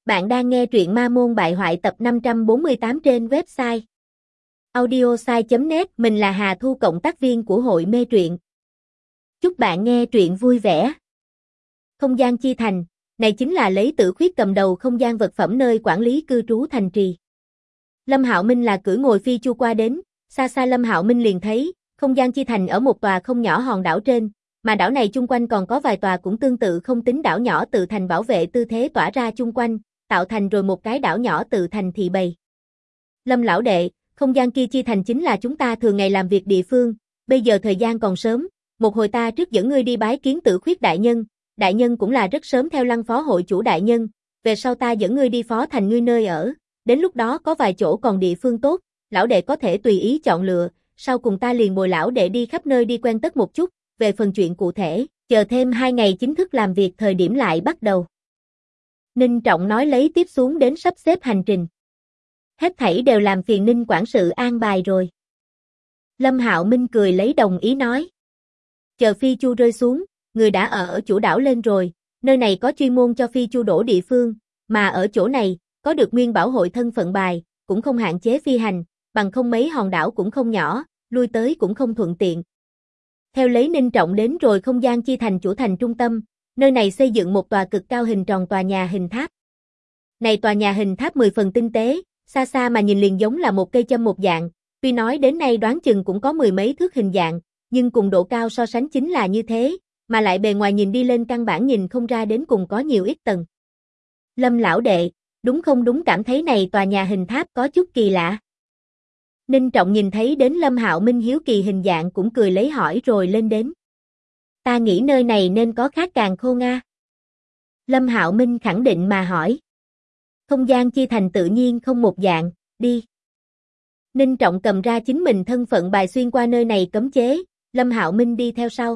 Bạn đang nghe truyện Ma Môn Bại Hoại tập 548 trên website audiosai.net. Mình là Hà Thu, cộng tác viên của hội mê truyện. Chúc bạn nghe truyện vui vẻ. Không gian chi thành, này chính là lấy Tử Khuyết cầm đầu không gian vật phẩm nơi quản lý cư trú thành trì. Lâm Hạo Minh là cưỡi ngồi phi chu qua đến, xa xa Lâm Hạo Minh liền thấy, không gian chi thành ở một tòa không nhỏ hòn đảo trên, mà đảo này chung quanh còn có vài tòa cũng tương tự không tính đảo nhỏ tự thành bảo vệ tư thế tỏa ra chung quanh, tạo thành rồi một cái đảo nhỏ tự thành thị bầy. Lâm lão đệ, không gian kia chi thành chính là chúng ta thường ngày làm việc địa phương, bây giờ thời gian còn sớm, một hồi ta trước dẫn ngươi đi bái kiến Tử Khuyết đại nhân cũng là rất sớm theo Lăng phó hội chủ đại nhân, về sau ta dẫn ngươi đi phó thành ngươi nơi ở, đến lúc đó có vài chỗ còn địa phương tốt, lão đệ có thể tùy ý chọn lựa, sau cùng ta liền bồi lão đệ đi khắp nơi đi quen tất một chút, về phần chuyện cụ thể, chờ thêm 2 ngày chính thức làm việc thời điểm lại bắt đầu. Ninh Trọng nói lấy tiếp xuống đến sắp xếp hành trình. Hết thảy đều làm phiền Ninh quản sự an bài rồi. Lâm Hạo Minh cười lấy đồng ý nói. Chờ phi chu rơi xuống, người đã ở chủ đảo lên rồi, nơi này có chuyên môn cho phi chu đổ địa phương, mà ở chỗ này, có được nguyên bảo hội thân phận bài, cũng không hạn chế phi hành, bằng không mấy hòn đảo cũng không nhỏ, lui tới cũng không thuận tiện. Theo lấy Ninh Trọng đến rồi không gian chi thành chủ thành trung tâm, nơi này xây dựng một tòa cực cao hình tròn tòa nhà hình tháp. Này tòa nhà hình tháp 10 phần tinh tế, xa xa mà nhìn liền giống là một cây châm một dạng, tuy nói đến nay đoán chừng cũng có 10 mấy thước hình dạng, nhưng cùng độ cao so sánh chính là như thế, mà lại bề ngoài nhìn đi lên căn bản nhìn không ra đến cùng có nhiều ít tầng. Lâm lão đệ, đúng không đúng, cảm thấy này tòa nhà hình tháp có chút kỳ lạ. Ninh Trọng nhìn thấy đến Lâm Hạo Minh hiếu kỳ hình dạng cũng cười lấy hỏi rồi lên đến. Ta nghĩ nơi này nên có khác càng khôn nga. Lâm Hạo Minh khẳng định mà hỏi. Không gian chi thành tự nhiên không một dạng, đi. Ninh Trọng cầm ra chính mình thân phận bài xuyên qua nơi này cấm chế, Lâm Hạo Minh đi theo sau.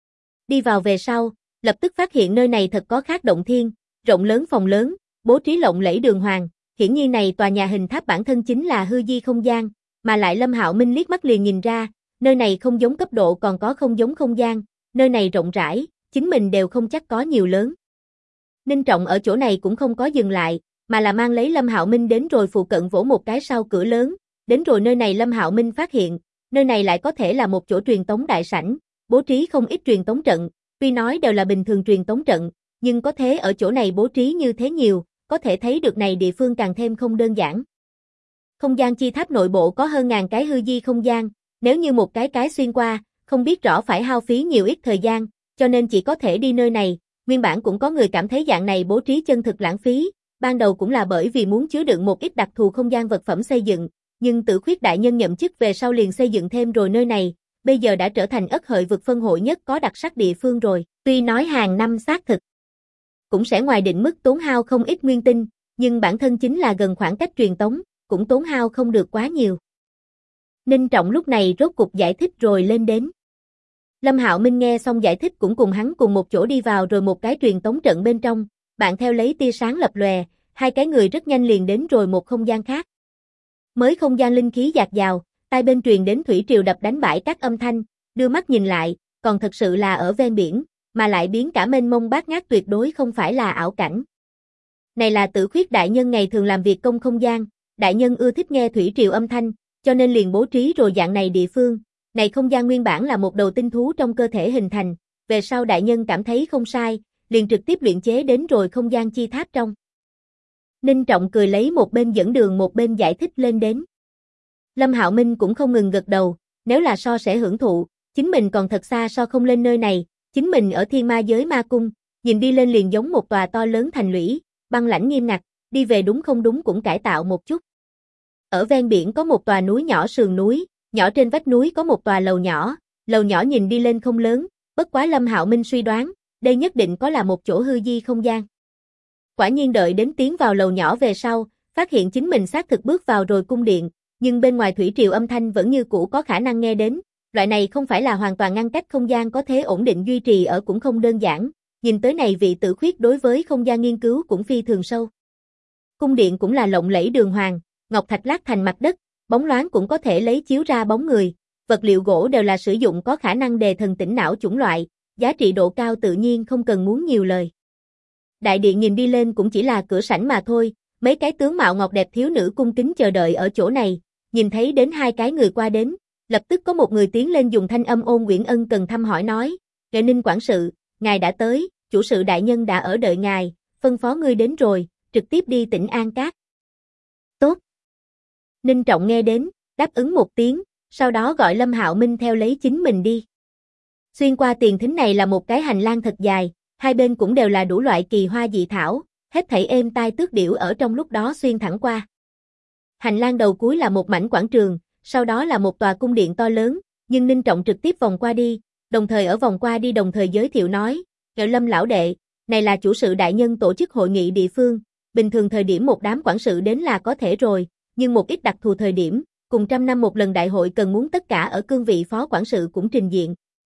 Đi vào về sau, lập tức phát hiện nơi này thật có khác động thiên, rộng lớn phòng lớn, bố trí lộng lẫy đường hoàng, hiển nhiên này tòa nhà hình tháp bản thân chính là hư di không gian, mà lại Lâm Hạo Minh liếc mắt liền nhìn ra, nơi này không giống cấp độ còn có không giống không gian, nơi này rộng rãi, chính mình đều không chắc có nhiều lớn. Ninh Trọng ở chỗ này cũng không có dừng lại, mà là mang lấy Lâm Hạo Minh đến rồi phụ cận vỗ một cái sau cửa lớn, đến rồi nơi này Lâm Hạo Minh phát hiện, nơi này lại có thể là một chỗ truyền tống đại sảnh, bố trí không ít truyền tống trận, tuy nói đều là bình thường truyền tống trận, nhưng có thế ở chỗ này bố trí như thế nhiều, có thể thấy được này địa phương càng thêm không đơn giản. Không gian chi tháp nội bộ có hơn ngàn cái hư di không gian, nếu như một cái xuyên qua, không biết rõ phải hao phí nhiều ít thời gian, cho nên chỉ có thể đi nơi này, nguyên bản cũng có người cảm thấy dạng này bố trí chân thực lãng phí, ban đầu cũng là bởi vì muốn chứa đựng một ít đặc thù không gian vật phẩm xây dựng, nhưng Tử Khuyết đại nhân nhậm chức về sau liền xây dựng thêm rồi nơi này, bây giờ đã trở thành Ất Hợi vực phân hội nhất có đặc sắc địa phương rồi, tuy nói hàng năm xác thực cũng sẽ ngoài định mức tốn hao không ít nguyên tinh, nhưng bản thân chính là gần khoảng cách truyền tống, cũng tốn hao không được quá nhiều. Ninh Trọng lúc này rốt cục giải thích rồi lên đến. Lâm Hạo Minh nghe xong giải thích cũng cùng hắn cùng một chỗ đi vào rồi một cái truyền tống trận bên trong, bạn theo lấy tia sáng lập lòe, hai cái người rất nhanh liền đến rồi một không gian khác. Mới không gian linh khí dạt dào, tai bên truyền đến thủy triều đập đánh bãi các âm thanh, đưa mắt nhìn lại, còn thật sự là ở ven biển, mà lại biến cả mênh mông bát ngát, tuyệt đối không phải là ảo cảnh. Này là Tử Khuyết đại nhân ngày thường làm việc công không gian, đại nhân ưa thích nghe thủy triều âm thanh, cho nên liền bố trí rồi dạng này địa phương. Này không gian nguyên bản là một đầu tinh thú trong cơ thể hình thành, về sau đại nhân cảm thấy không sai, liền trực tiếp luyện chế đến rồi không gian chi tháp trong. Ninh Trọng cười lấy một bên dẫn đường một bên giải thích lên đến. Lâm Hạo Minh cũng không ngừng gật đầu, nếu là so sẽ hưởng thụ, chính mình còn thật xa so không lên nơi này, chính mình ở Thiên Ma giới ma cung, nhìn đi lên liền giống một tòa to lớn thành lũy, băng lãnh nghiêm ngặt, đi về đúng không đúng cũng cải tạo một chút. Ở ven biển có một tòa núi nhỏ sườn núi, nhỏ trên vách núi có một tòa lầu nhỏ nhìn đi lên không lớn, bất quá Lâm Hạo Minh suy đoán, đây nhất định có là một chỗ hư di không gian. Quả nhiên đợi đến tiến vào lầu nhỏ về sau, phát hiện chính mình xác thực bước vào rồi cung điện, nhưng bên ngoài thủy triều âm thanh vẫn như cũ có khả năng nghe đến, loại này không phải là hoàn toàn ngăn cách không gian có thế ổn định duy trì ở cũng không đơn giản, nhìn tới này vị Tử Khuyết đối với không gian nghiên cứu cũng phi thường sâu. Cung điện cũng là lộng lẫy đường hoàng, ngọc thạch lát thành mặt đất, bóng loáng cũng có thể lấy chiếu ra bóng người, vật liệu gỗ đều là sử dụng có khả năng đề thần tỉnh não chủng loại, giá trị độ cao tự nhiên không cần muốn nhiều lời. Đại điện nhìn đi lên cũng chỉ là cửa sảnh mà thôi, mấy cái tướng mạo ngọc đẹp thiếu nữ cung kính chờ đợi ở chỗ này, nhìn thấy đến hai cái người qua đến, lập tức có một người tiến lên dùng thanh âm ôn quyển ân cần thăm hỏi nói, Nghệ Ninh quản sự, ngài đã tới, chủ sự đại nhân đã ở đợi ngài, phân phó ngươi đến rồi, trực tiếp đi tỉnh An Cát. Tốt. Ninh Trọng nghe đến, đáp ứng một tiếng, sau đó gọi Lâm Hạo Minh theo lấy chính mình đi. Xuyên qua tiền thính này là một cái hành lang thật dài, hai bên cũng đều là đủ loại kỳ hoa dị thảo, hết thảy êm tai tước điểu ở trong lúc đó xuyên thẳng qua. Hành lang đầu cuối là một mảnh quảng trường, sau đó là một tòa cung điện to lớn, nhưng Ninh Trọng trực tiếp vòng qua đi, đồng thời ở vòng qua đi đồng thời giới thiệu nói, Lâm lão đệ, này là chủ sự đại nhân tổ chức hội nghị địa phương, bình thường thời điểm một đám quản sự đến là có thể rồi, nhưng một ít đặc thù thời điểm, cùng 100 năm một lần đại hội cần muốn tất cả ở cương vị phó quản sự cũng trình diện.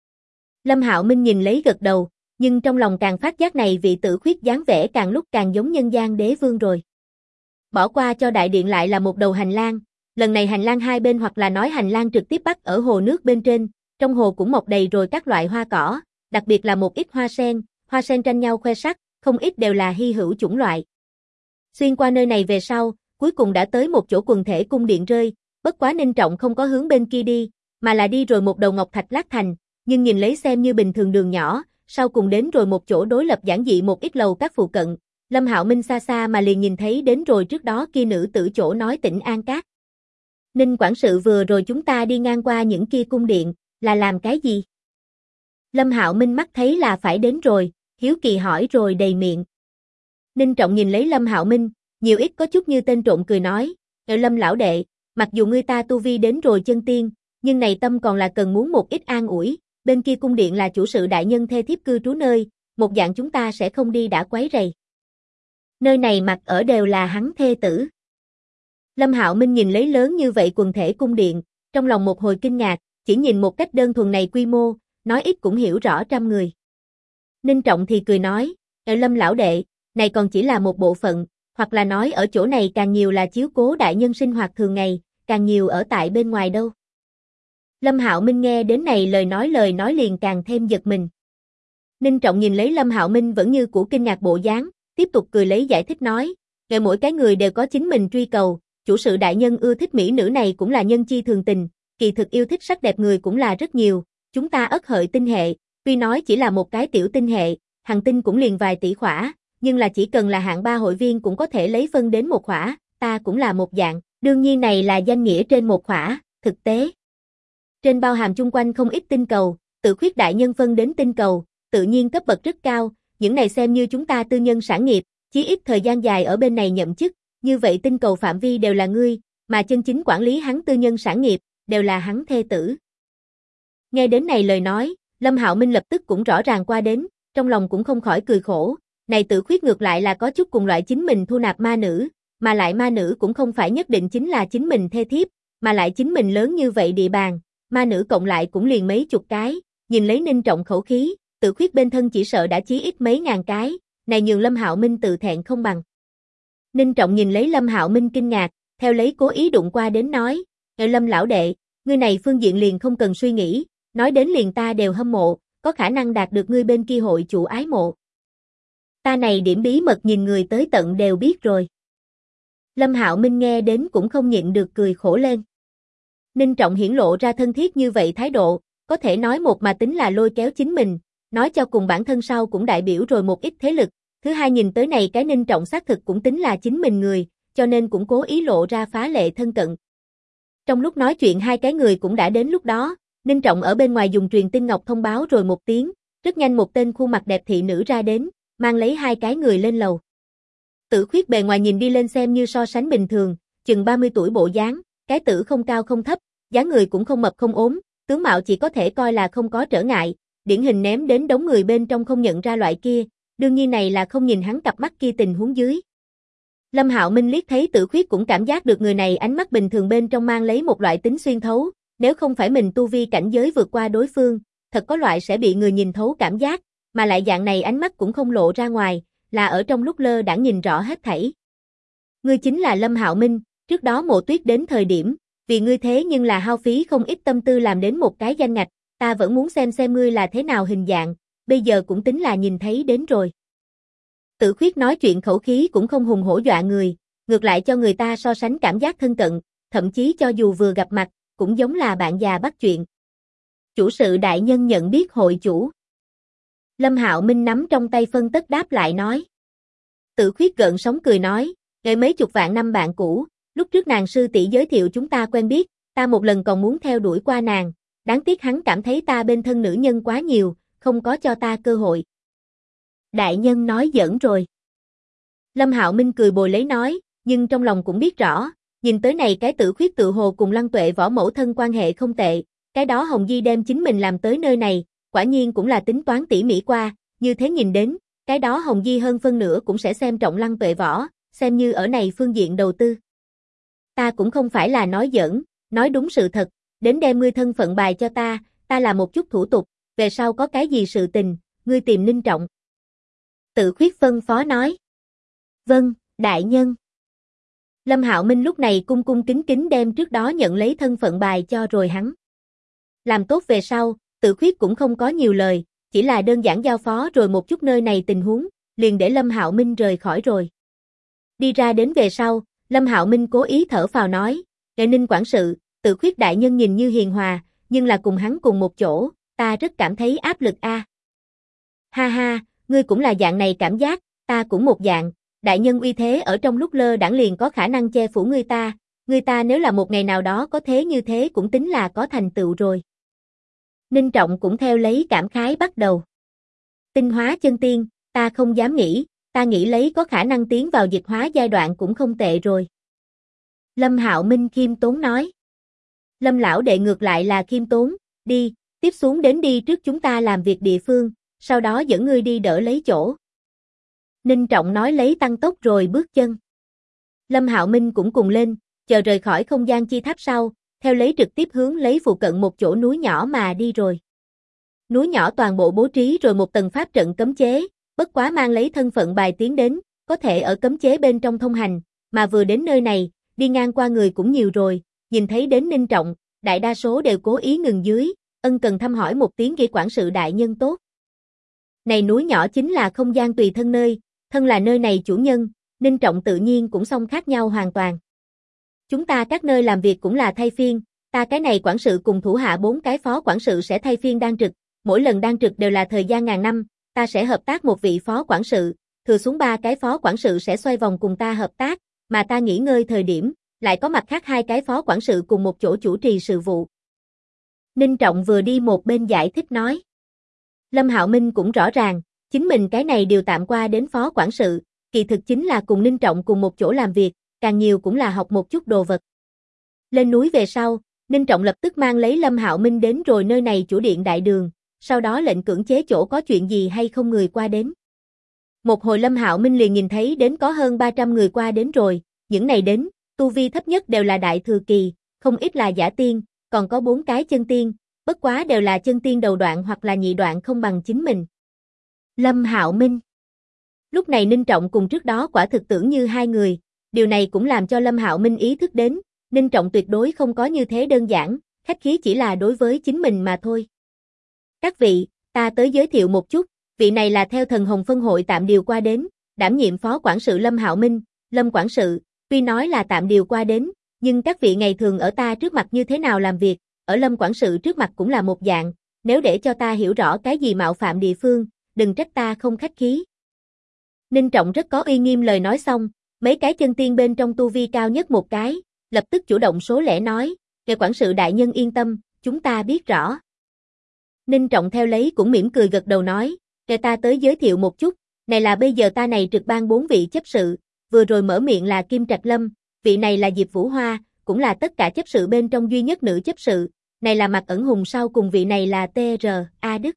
Lâm Hạo Minh nhìn lấy gật đầu, nhưng trong lòng càng phát giác này vị Tử Khuyết dáng vẻ càng lúc càng giống nhân gian đế vương rồi. Bỏ qua cho đại điện lại là một đầu hành lang, lần này hành lang hai bên hoặc là nói hành lang trực tiếp bắt ở hồ nước bên trên, trong hồ cũng mọc đầy rồi các loại hoa cỏ, đặc biệt là một ít hoa sen tranh nhau khoe sắc, không ít đều là hy hữu chủng loại. Xuyên qua nơi này về sau, cuối cùng đã tới một chỗ quần thể cung điện rơi, bất quá Ninh Trọng không có hướng bên kia đi, mà là đi rồi một đầu ngọc thạch lát thành, nhưng nhìn lấy xem như bình thường đường nhỏ, sau cùng đến rồi một chỗ đối lập giản dị một ít lầu các phụ cận, Lâm Hạo Minh xa xa mà liền nhìn thấy đến rồi trước đó kia nữ tử chỗ nói tỉnh An Cát. Ninh quản sự vừa rồi chúng ta đi ngang qua những kia cung điện, là làm cái gì? Lâm Hạo Minh mắt thấy là phải đến rồi, hiếu kỳ hỏi rồi đầy miệng. Ninh Trọng nhìn lấy Lâm Hạo Minh, nhiều ít có chút như tên trộm cười nói, Lâm lão đệ, mặc dù ngươi ta tu vi đến rồi chân tiên, nhưng này tâm còn là cần muốn một ít an ủi, bên kia cung điện là chủ sự đại nhân thê thiếp cư trú nơi, một dạng chúng ta sẽ không đi đã quấy rầy. Nơi này mặc ở đều là hắn thê tử. Lâm Hạo Minh nhìn lấy lớn như vậy quần thể cung điện, trong lòng một hồi kinh ngạc, chỉ nhìn một cách đơn thuần này quy mô, nói ít cũng hiểu rõ 100 người. Ninh Trọng thì cười nói, Lâm lão đệ, này còn chỉ là một bộ phận, hoặc là nói ở chỗ này càng nhiều là chiếu cố đại nhân sinh hoạt thường ngày, càng nhiều ở tại bên ngoài đâu. Lâm Hạo Minh nghe đến này lời nói liền càng thêm giật mình. Ninh Trọng nhìn lấy Lâm Hạo Minh vẫn như cũ kinh ngạc bộ dáng, tiếp tục cười lấy giải thích nói, mỗi cái người đều có chính mình truy cầu, chủ sự đại nhân ưa thích mỹ nữ này cũng là nhân chi thường tình, kỳ thực yêu thích sắc đẹp người cũng là rất nhiều, chúng ta Ất Hợi tinh hệ, tuy nói chỉ là một cái tiểu tinh hệ, hành tinh cũng liền vài tỷ khỏa, nhưng là chỉ cần là hạng 3 hội viên cũng có thể lấy phân đến một khỏa, ta cũng là một dạng, đương nhiên này là danh nghĩa trên một khỏa, thực tế. Trên bao hàm chung quanh không ít tinh cầu, Tử Khuyết đại nhân phân đến tinh cầu, tự nhiên cấp bậc rất cao, những này xem như chúng ta tư nhân sản nghiệp, chí ít thời gian dài ở bên này nhậm chức, như vậy tinh cầu phạm vi đều là ngươi, mà chân chính quản lý hắn tư nhân sản nghiệp, đều là hắn thê tử. Nghe đến này lời nói, Lâm Hạo Minh lập tức cũng rõ ràng qua đến, trong lòng cũng không khỏi cười khổ, này Tử Khuyết ngược lại là có chút cùng loại chính mình thu nạp ma nữ, mà lại ma nữ cũng không phải nhất định chính là chính mình thê thiếp, mà lại chính mình lớn như vậy địa bàn, ma nữ cộng lại cũng liền mấy chục cái, nhìn lấy Ninh Trọng khẩu khí, Tử Khuyết bên thân chỉ sợ đã chí ít mấy ngàn cái, này nhường Lâm Hạo Minh tự thẹn không bằng. Ninh Trọng nhìn lấy Lâm Hạo Minh kinh ngạc, theo lấy cố ý đụng qua đến nói, Lâm lão đệ, ngươi này phương diện liền không cần suy nghĩ, nói đến liền ta đều hâm mộ, có khả năng đạt được ngươi bên kia hội chủ ái mộ. Ta này điểm bí mật nhìn người tới tận đều biết rồi. Lâm Hạo Minh nghe đến cũng không nhịn được cười khổ lên. Ninh Trọng hiển lộ ra thân thiết như vậy thái độ, có thể nói một mà tính là lôi kéo chính mình, nói cho cùng bản thân sau cũng đại biểu rồi một ít thế lực, thứ hai nhìn tới này cái Ninh Trọng xác thực cũng tính là chính mình người, cho nên cũng cố ý lộ ra phá lệ thân cận. Trong lúc nói chuyện hai cái người cũng đã đến lúc đó, Ninh Trọng ở bên ngoài dùng truyền tin ngọc thông báo rồi một tiếng, rất nhanh một tên khuôn mặt đẹp thị nữ ra đến, mang lấy hai cái người lên lầu. Tử Khuyết bề ngoài nhìn đi lên xem như so sánh bình thường, chừng 30 tuổi bộ dáng, cái tử không cao không thấp, dáng người cũng không mập không ốm, tướng mạo chỉ có thể coi là không có trở ngại, điển hình ném đến đống người bên trong không nhận ra loại kia, đương nhiên này là không nhìn hắn cặp mắt kia tình huống dưới. Lâm Hạo Minh liếc thấy Tử Khuyết cũng cảm giác được người này ánh mắt bình thường bên trong mang lấy một loại tính xuyên thấu, nếu không phải mình tu vi cảnh giới vượt qua đối phương, thật có loại sẽ bị người nhìn thấu cảm giác, mà lại dạng này ánh mắt cũng không lộ ra ngoài, là ở trong lúc lơ đãng nhìn rõ hết thảy. Ngươi chính là Lâm Hạo Minh, trước đó Mộ Tuyết đến thời điểm, vì ngươi thế nhưng là hao phí không ít tâm tư làm đến một cái danh ngạch, ta vẫn muốn xem ngươi là thế nào hình dạng, bây giờ cũng tính là nhìn thấy đến rồi. Tự Khuyết nói chuyện khẩu khí cũng không hùng hổ dọa người, ngược lại cho người ta so sánh cảm giác thân cận, thậm chí cho dù vừa gặp mặt, cũng giống là bạn già bắt chuyện. Chủ sự đại nhân nhận biết hội chủ. Lâm Hạo Minh nắm trong tay phân tất đáp lại nói. Tự Khuyết gợn sóng cười nói, ngày mấy chục vạn năm bạn cũ, lúc trước nàng sư tỷ giới thiệu chúng ta quen biết, ta một lần còn muốn theo đuổi qua nàng, đáng tiếc hắn cảm thấy ta bên thân nữ nhân quá nhiều, không có cho ta cơ hội. Đại nhân nói giỡn rồi. Lâm Hạo Minh cười bồi lấy nói, nhưng trong lòng cũng biết rõ, nhìn tới này cái Tự Khuyết tự hồ cùng Lăng Tuệ võ mẫu thân quan hệ không tệ, cái đó Hồng Di đem chính mình làm tới nơi này, quả nhiên cũng là tính toán tỉ mỉ qua, như thế nhìn đến, cái đó Hồng Di hơn phân nửa cũng sẽ xem trọng Lăng Tuệ võ, xem như ở này phương diện đầu tư. Ta cũng không phải là nói giỡn, nói đúng sự thật, đến đem ngươi thân phận bài cho ta làm một chút thủ tục, về sau có cái gì sự tình, ngươi tìm Ninh Trọng. Tự Khuyết phân phó nói. Vâng, đại nhân. Lâm Hạo Minh lúc này cung cung kính kính đem trước đó nhận lấy thân phận bài cho rồi hắn. Làm tốt về sau, Tự Khuyết cũng không có nhiều lời, chỉ là đơn giản giao phó rồi một chút nơi này tình huống, liền để Lâm Hạo Minh rời khỏi rồi. Đi ra đến về sau, Lâm Hạo Minh cố ý thở phào nói, Đệ Ninh quản sự, Tự Khuyết đại nhân nhìn như hiền hòa, nhưng là cùng hắn cùng một chỗ, ta rất cảm thấy áp lực a. Ha ha, ngươi cũng là dạng này cảm giác, ta cũng một dạng, đại nhân uy thế ở trong lúc lơ đãng liền có khả năng che phủ người ta nếu là một ngày nào đó có thế như thế cũng tính là có thành tựu rồi. Ninh Trọng cũng theo lấy cảm khái bắt đầu. Tinh hóa chân tiên, ta không dám nghĩ, ta nghĩ lấy có khả năng tiến vào dịch hóa giai đoạn cũng không tệ rồi. Lâm Hạo Minh khiêm tốn nói. Lâm lão đệ ngược lại là khiêm tốn, đi, tiếp xuống đến đi trước chúng ta làm việc địa phương, sau đó dẫn ngươi đi đỡ lấy chỗ. Ninh Trọng nói lấy tăng tốc rồi bước chân. Lâm Hạo Minh cũng cùng lên, chờ rời khỏi không gian chi tháp sau, theo lấy trực tiếp hướng lấy phụ cận một chỗ núi nhỏ mà đi rồi. Núi nhỏ toàn bộ bố trí rồi một tầng pháp trận cấm chế, bất quá mang lấy thân phận bài tiến đến, có thể ở cấm chế bên trong thông hành, mà vừa đến nơi này, đi ngang qua người cũng nhiều rồi, nhìn thấy đến Ninh Trọng, đại đa số đều cố ý ngừng dưới, ân cần thăm hỏi một tiếng ghi quản sự đại nhân tốt. Này núi nhỏ chính là không gian tùy thân nơi, thân là nơi này chủ nhân, Ninh Trọng tự nhiên cũng song khác nhau hoàn toàn. Chúng ta các nơi làm việc cũng là thay phiên, ta cái này quản sự cùng thủ hạ 4 cái phó quản sự sẽ thay phiên đang trực, mỗi lần đang trực đều là thời gian ngàn năm, ta sẽ hợp tác một vị phó quản sự, thừa xuống 3 cái phó quản sự sẽ xoay vòng cùng ta hợp tác, mà ta nghỉ ngơi thời điểm, lại có mặt khác 2 cái phó quản sự cùng một chỗ chủ trì sự vụ. Ninh Trọng vừa đi một bên giải thích nói. Lâm Hạo Minh cũng rõ ràng, chính mình cái này điều tạm qua đến phó quản sự, kỳ thực chính là cùng Ninh Trọng cùng một chỗ làm việc, càng nhiều cũng là học một chút đồ vật. Lên núi về sau, Ninh Trọng lập tức mang lấy Lâm Hạo Minh đến rồi nơi này chủ điện đại đường, sau đó lệnh cưỡng chế chỗ có chuyện gì hay không người qua đến. Một hồi Lâm Hạo Minh liền nhìn thấy đến có hơn 300 người qua đến rồi, những này đến, tu vi thấp nhất đều là đại thừa kỳ, không ít là giả tiên, còn có 4 cái chân tiên, bất quá đều là chân tiên đầu đoạn hoặc là nhị đoạn không bằng chính mình. Lâm Hạo Minh. Lúc này Ninh Trọng cùng trước đó quả thực tưởng như 2 người, điều này cũng làm cho Lâm Hạo Minh ý thức đến, Ninh Trọng tuyệt đối không có như thế đơn giản, khách khí chỉ là đối với chính mình mà thôi. Các vị, ta tới giới thiệu một chút, vị này là theo Thần Hồng phân hội tạm điều qua đến, đảm nhiệm phó quản sự Lâm Hạo Minh. Lâm quản sự, tuy nói là tạm điều qua đến, nhưng các vị ngày thường ở ta trước mặt như thế nào làm việc, ở Lâm quản sự trước mặt cũng là một dạng, nếu để cho ta hiểu rõ cái gì mạo phạm địa phương, đừng trách ta không khách khí. Ninh Trọng rất có uy nghiêm lời nói xong, mấy cái chân tiên bên trong tu vi cao nhất một cái, lập tức chủ động số lẻ nói, "Ngài quản sự đại nhân yên tâm, chúng ta biết rõ." Ninh Trọng theo lấy cũng mỉm cười gật đầu nói, "Để ta tới giới thiệu một chút, này là bây giờ ta này trực ban 4 vị chấp sự, vừa rồi mở miệng là Kim Trạch Lâm, vị này là Diệp Vũ Hoa, cũng là tất cả chấp sự bên trong duy nhất nữ chấp sự, này là Mạc Ẩn Hùng sau cùng vị này là T.R.A. Đức."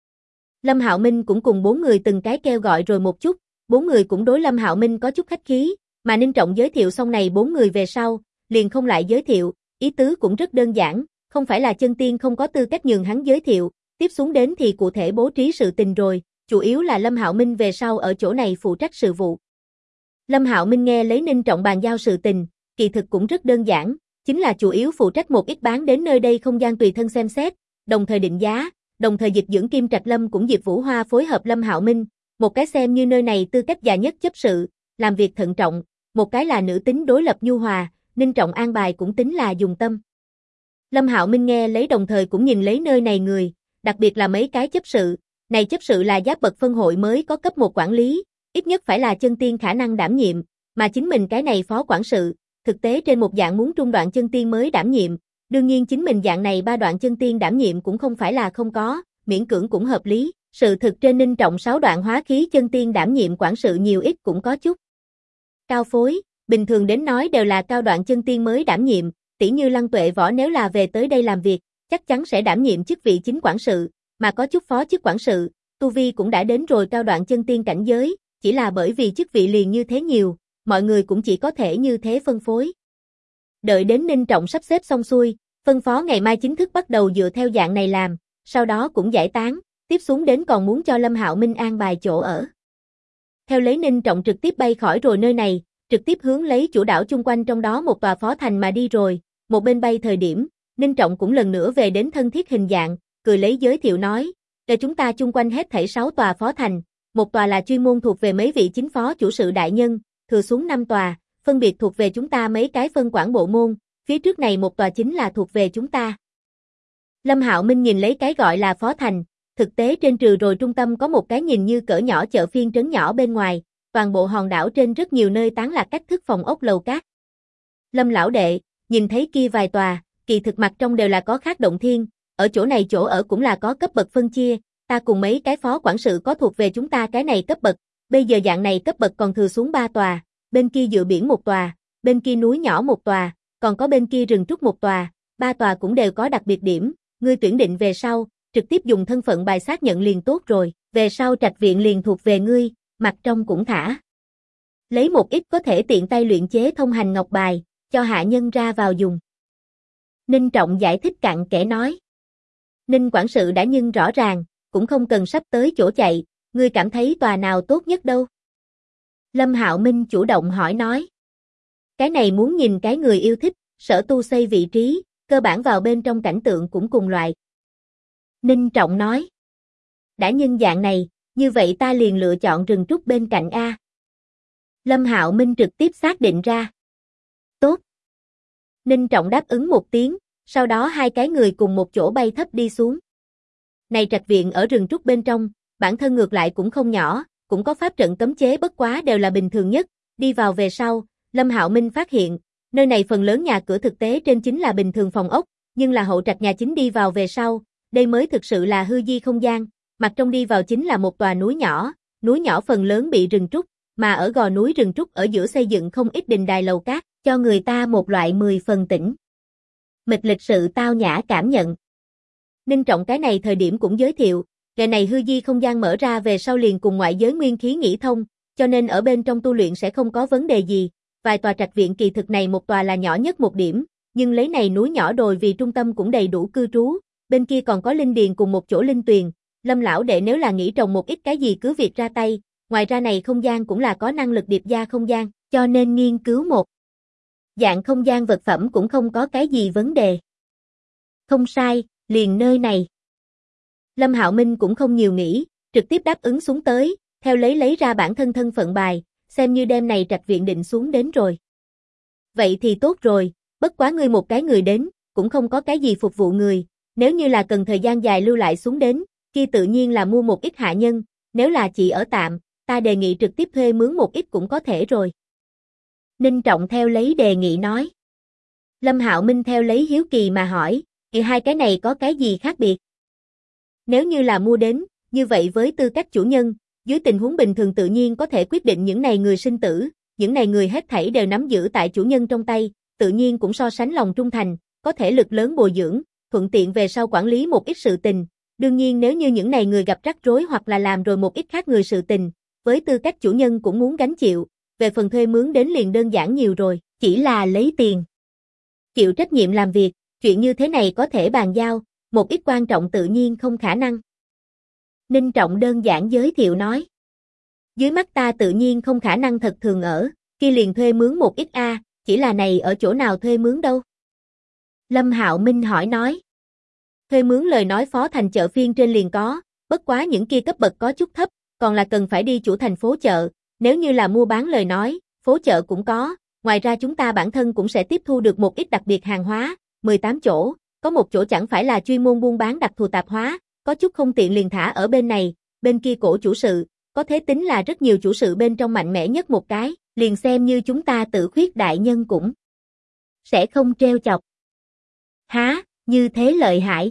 Lâm Hạo Minh cũng cùng 4 người từng cái kêu gọi rồi một chút, 4 người cũng đối Lâm Hạo Minh có chút khách khí, mà Ninh Trọng giới thiệu xong này 4 người về sau, liền không lại giới thiệu, ý tứ cũng rất đơn giản, không phải là chân tiên không có tư cách nhường hắn giới thiệu, tiếp xuống đến thì cụ thể bố trí sự tình rồi, chủ yếu là Lâm Hạo Minh về sau ở chỗ này phụ trách sự vụ. Lâm Hạo Minh nghe lấy Ninh Trọng bàn giao sự tình, kỳ thực cũng rất đơn giản, chính là chủ yếu phụ trách một ít bán đến nơi đây không gian tùy thân xem xét, đồng thời định giá, đồng thời dịch dưỡng Kim Trạch Lâm cũng Diệp Vũ Hoa phối hợp Lâm Hạo Minh, Một cái xem như nơi này tư cách già nhất chấp sự, làm việc thận trọng, một cái là nữ tính đối lập nhu hòa, Ninh Trọng an bài cũng tính là dùng tâm. Lâm Hạo Minh nghe lấy đồng thời cũng nhìn lấy nơi này người, đặc biệt là mấy cái chấp sự, này chấp sự là giáp bậc phân hội mới có cấp 1 quản lý, ít nhất phải là chân tiên khả năng đảm nhiệm, mà chính mình cái này phó quản sự, thực tế trên một dạng muốn trung đoạn chân tiên mới đảm nhiệm, đương nhiên chính mình dạng này 3 đoạn chân tiên đảm nhiệm cũng không phải là không có, miễn cưỡng cũng hợp lý, sự thực trên Ninh Trọng 6 đoạn hóa khí chân tiên đảm nhiệm quản sự nhiều ít cũng có chút. Cao phối, bình thường đến nói đều là cao đoạn chân tiên mới đảm nhiệm, tỉ như Lăng Tuệ Võ nếu là về tới đây làm việc, chắc chắn sẽ đảm nhiệm chức vị chính quản sự, mà có chút phó chức quản sự, tu vi cũng đã đến rồi cao đoạn chân tiên cảnh giới, chỉ là bởi vì chức vị liền như thế nhiều, mọi người cũng chỉ có thể như thế phân phối. Đợi đến Ninh Trọng sắp xếp xong xuôi, phân phó ngày mai chính thức bắt đầu dựa theo dạng này làm, sau đó cũng giải tán, tiếp xuống đến còn muốn cho Lâm Hạo Minh an bài chỗ ở. Theo lấy Ninh Trọng trực tiếp bay khỏi rồi nơi này, trực tiếp hướng lấy chủ đảo chung quanh trong đó một tòa phó thành mà đi rồi, một bên bay thời điểm, Ninh Trọng cũng lần nữa về đến thân thiết hình dạng, cười lấy giới thiệu nói, để chúng ta chung quanh hết thảy 6 tòa phó thành, một tòa là chuyên môn thuộc về mấy vị chính phó chủ sự đại nhân, thừa xuống 5 tòa, phân biệt thuộc về chúng ta mấy cái phân quản bộ môn, phía trước này một tòa chính là thuộc về chúng ta. Lâm Hạo Minh nhìn lấy cái gọi là phó thành, thực tế trên trừ rồi trung tâm có một cái nhìn như cỡ nhỏ chợ phiên trấn nhỏ bên ngoài, toàn bộ hòn đảo trên rất nhiều nơi tán lạc cách thức phòng ốc lầu cát. Lâm lão đệ, nhìn thấy kia vài tòa, kỳ thực mặt trong đều là có khác động thiên, ở chỗ này chỗ ở cũng là có cấp bậc phân chia, ta cùng mấy cái phó quản sự có thuộc về chúng ta cái này cấp bậc, bây giờ dạng này cấp bậc còn thừa xuống 3 tòa, bên kia dựa biển một tòa, bên kia núi nhỏ một tòa, còn có bên kia rừng trúc một tòa, 3 tòa cũng đều có đặc biệt điểm, ngươi tuyển định về sau, trực tiếp dùng thân phận bài xác nhận liền tốt rồi, về sau trạch viện liền thuộc về ngươi, mặt trong cũng thả. Lấy một ít có thể tiện tay luyện chế thông hành ngọc bài, cho hạ nhân ra vào dùng. Ninh Trọng giải thích cặn kẽ nói. Ninh quản sự đã nhưng rõ ràng, cũng không cần sắp tới chỗ chạy, ngươi cảm thấy tòa nào tốt nhất đâu? Lâm Hạo Minh chủ động hỏi nói. Cái này muốn nhìn cái người yêu thích, sở tu xây vị trí, cơ bản vào bên trong cảnh tượng cũng cùng loại. Ninh Trọng nói. Đã nhân dạng này, như vậy ta liền lựa chọn rừng trúc bên cạnh A. Lâm Hạo Minh trực tiếp xác định ra. Tốt. Ninh Trọng đáp ứng một tiếng, sau đó hai cái người cùng một chỗ bay thấp đi xuống. Này trạch viện ở rừng trúc bên trong, bản thân ngược lại cũng không nhỏ, cũng có pháp trận cấm chế bất quá đều là bình thường nhất, đi vào về sau, Lâm Hạo Minh phát hiện, nơi này phần lớn nhà cửa thực tế trên chính là bình thường phòng ốc, nhưng là hậu trạch nhà chính đi vào về sau, đây mới thực sự là hư di không gian, mặt trong đi vào chính là một tòa núi nhỏ phần lớn bị rừng trúc, mà ở gò núi rừng trúc ở giữa xây dựng không ít đình đài lầu cát, cho người ta một loại 10 phần tĩnh mịch lịch sự tao nhã cảm nhận. Ninh Trọng cái này thời điểm cũng giới thiệu, ngày này hư di không gian mở ra về sau liền cùng ngoại giới nguyên khí nghĩ thông, cho nên ở bên trong tu luyện sẽ không có vấn đề gì, vài tòa trạch viện kỳ thực này một tòa là nhỏ nhất một điểm, nhưng lấy này núi nhỏ đồi vì trung tâm cũng đầy đủ cư trú, bên kia còn có linh điền cùng một chỗ linh tuyền, Lâm lão đệ nếu là nghĩ trồng một ít cái gì cứ việc ra tay, ngoài ra này không gian cũng là có năng lực điệp gia không gian, cho nên nghiên cứu một dạng không gian vật phẩm cũng không có cái gì vấn đề. Không sai, liền nơi này. Lâm Hạo Minh cũng không nhiều nghĩ, trực tiếp đáp ứng xuống tới, theo lấy ra bản thân thân phận bài, xem như đêm này trạch viện định xuống đến rồi. Vậy thì tốt rồi, bất quá ngươi một cái người đến, cũng không có cái gì phục vụ người, nếu như là cần thời gian dài lưu lại xuống đến, kia tự nhiên là mua một ít hạ nhân, nếu là chỉ ở tạm, ta đề nghị trực tiếp thuê mướn một ít cũng có thể rồi. Ninh Trọng theo lấy đề nghị nói. Lâm Hạo Minh theo lấy hiếu kỳ mà hỏi, thì hai cái này có cái gì khác biệt? Nếu như là mua đến, như vậy với tư cách chủ nhân, dưới tình huống bình thường tự nhiên có thể quyết định những này người sinh tử, những này người hết thảy đều nắm giữ tại chủ nhân trong tay, tự nhiên cũng so sánh lòng trung thành, có thể lực lớn bồi dưỡng, thuận tiện về sau quản lý một ít sự tình. Đương nhiên nếu như những này người gặp rắc rối hoặc là làm rồi một ít khác người sự tình, với tư cách chủ nhân cũng muốn gánh chịu, về phần thuê mướn đến liền đơn giản nhiều rồi, chỉ là lấy tiền chịu trách nhiệm làm việc, chuyện như thế này có thể bàn giao, một ít quan trọng tự nhiên không khả năng. Ninh Trọng đơn giản giới thiệu nói. Dưới mắt ta tự nhiên không khả năng thật thường ở, kia liền thuê mướn một ít a, chỉ là này ở chỗ nào thuê mướn đâu? Lâm Hạo Minh hỏi nói. Thuê mướn lời nói phó thành chợ phiên trên liền có, bất quá những kia cấp bậc có chút thấp, còn là cần phải đi chủ thành phố chợ, nếu như là mua bán lời nói, phố chợ cũng có, ngoài ra chúng ta bản thân cũng sẽ tiếp thu được một ít đặc biệt hàng hóa, 18 chỗ, có một chỗ chẳng phải là chuyên môn buôn bán đặc thù tạp hóa, có chút không tiện liền thả ở bên này, bên kia cổ chủ sự, có thế tính là rất nhiều chủ sự bên trong mạnh mẽ nhất một cái, liền xem như chúng ta Tử Khuyết đại nhân cũng sẽ không treo chọc. Há, như thế lợi hại.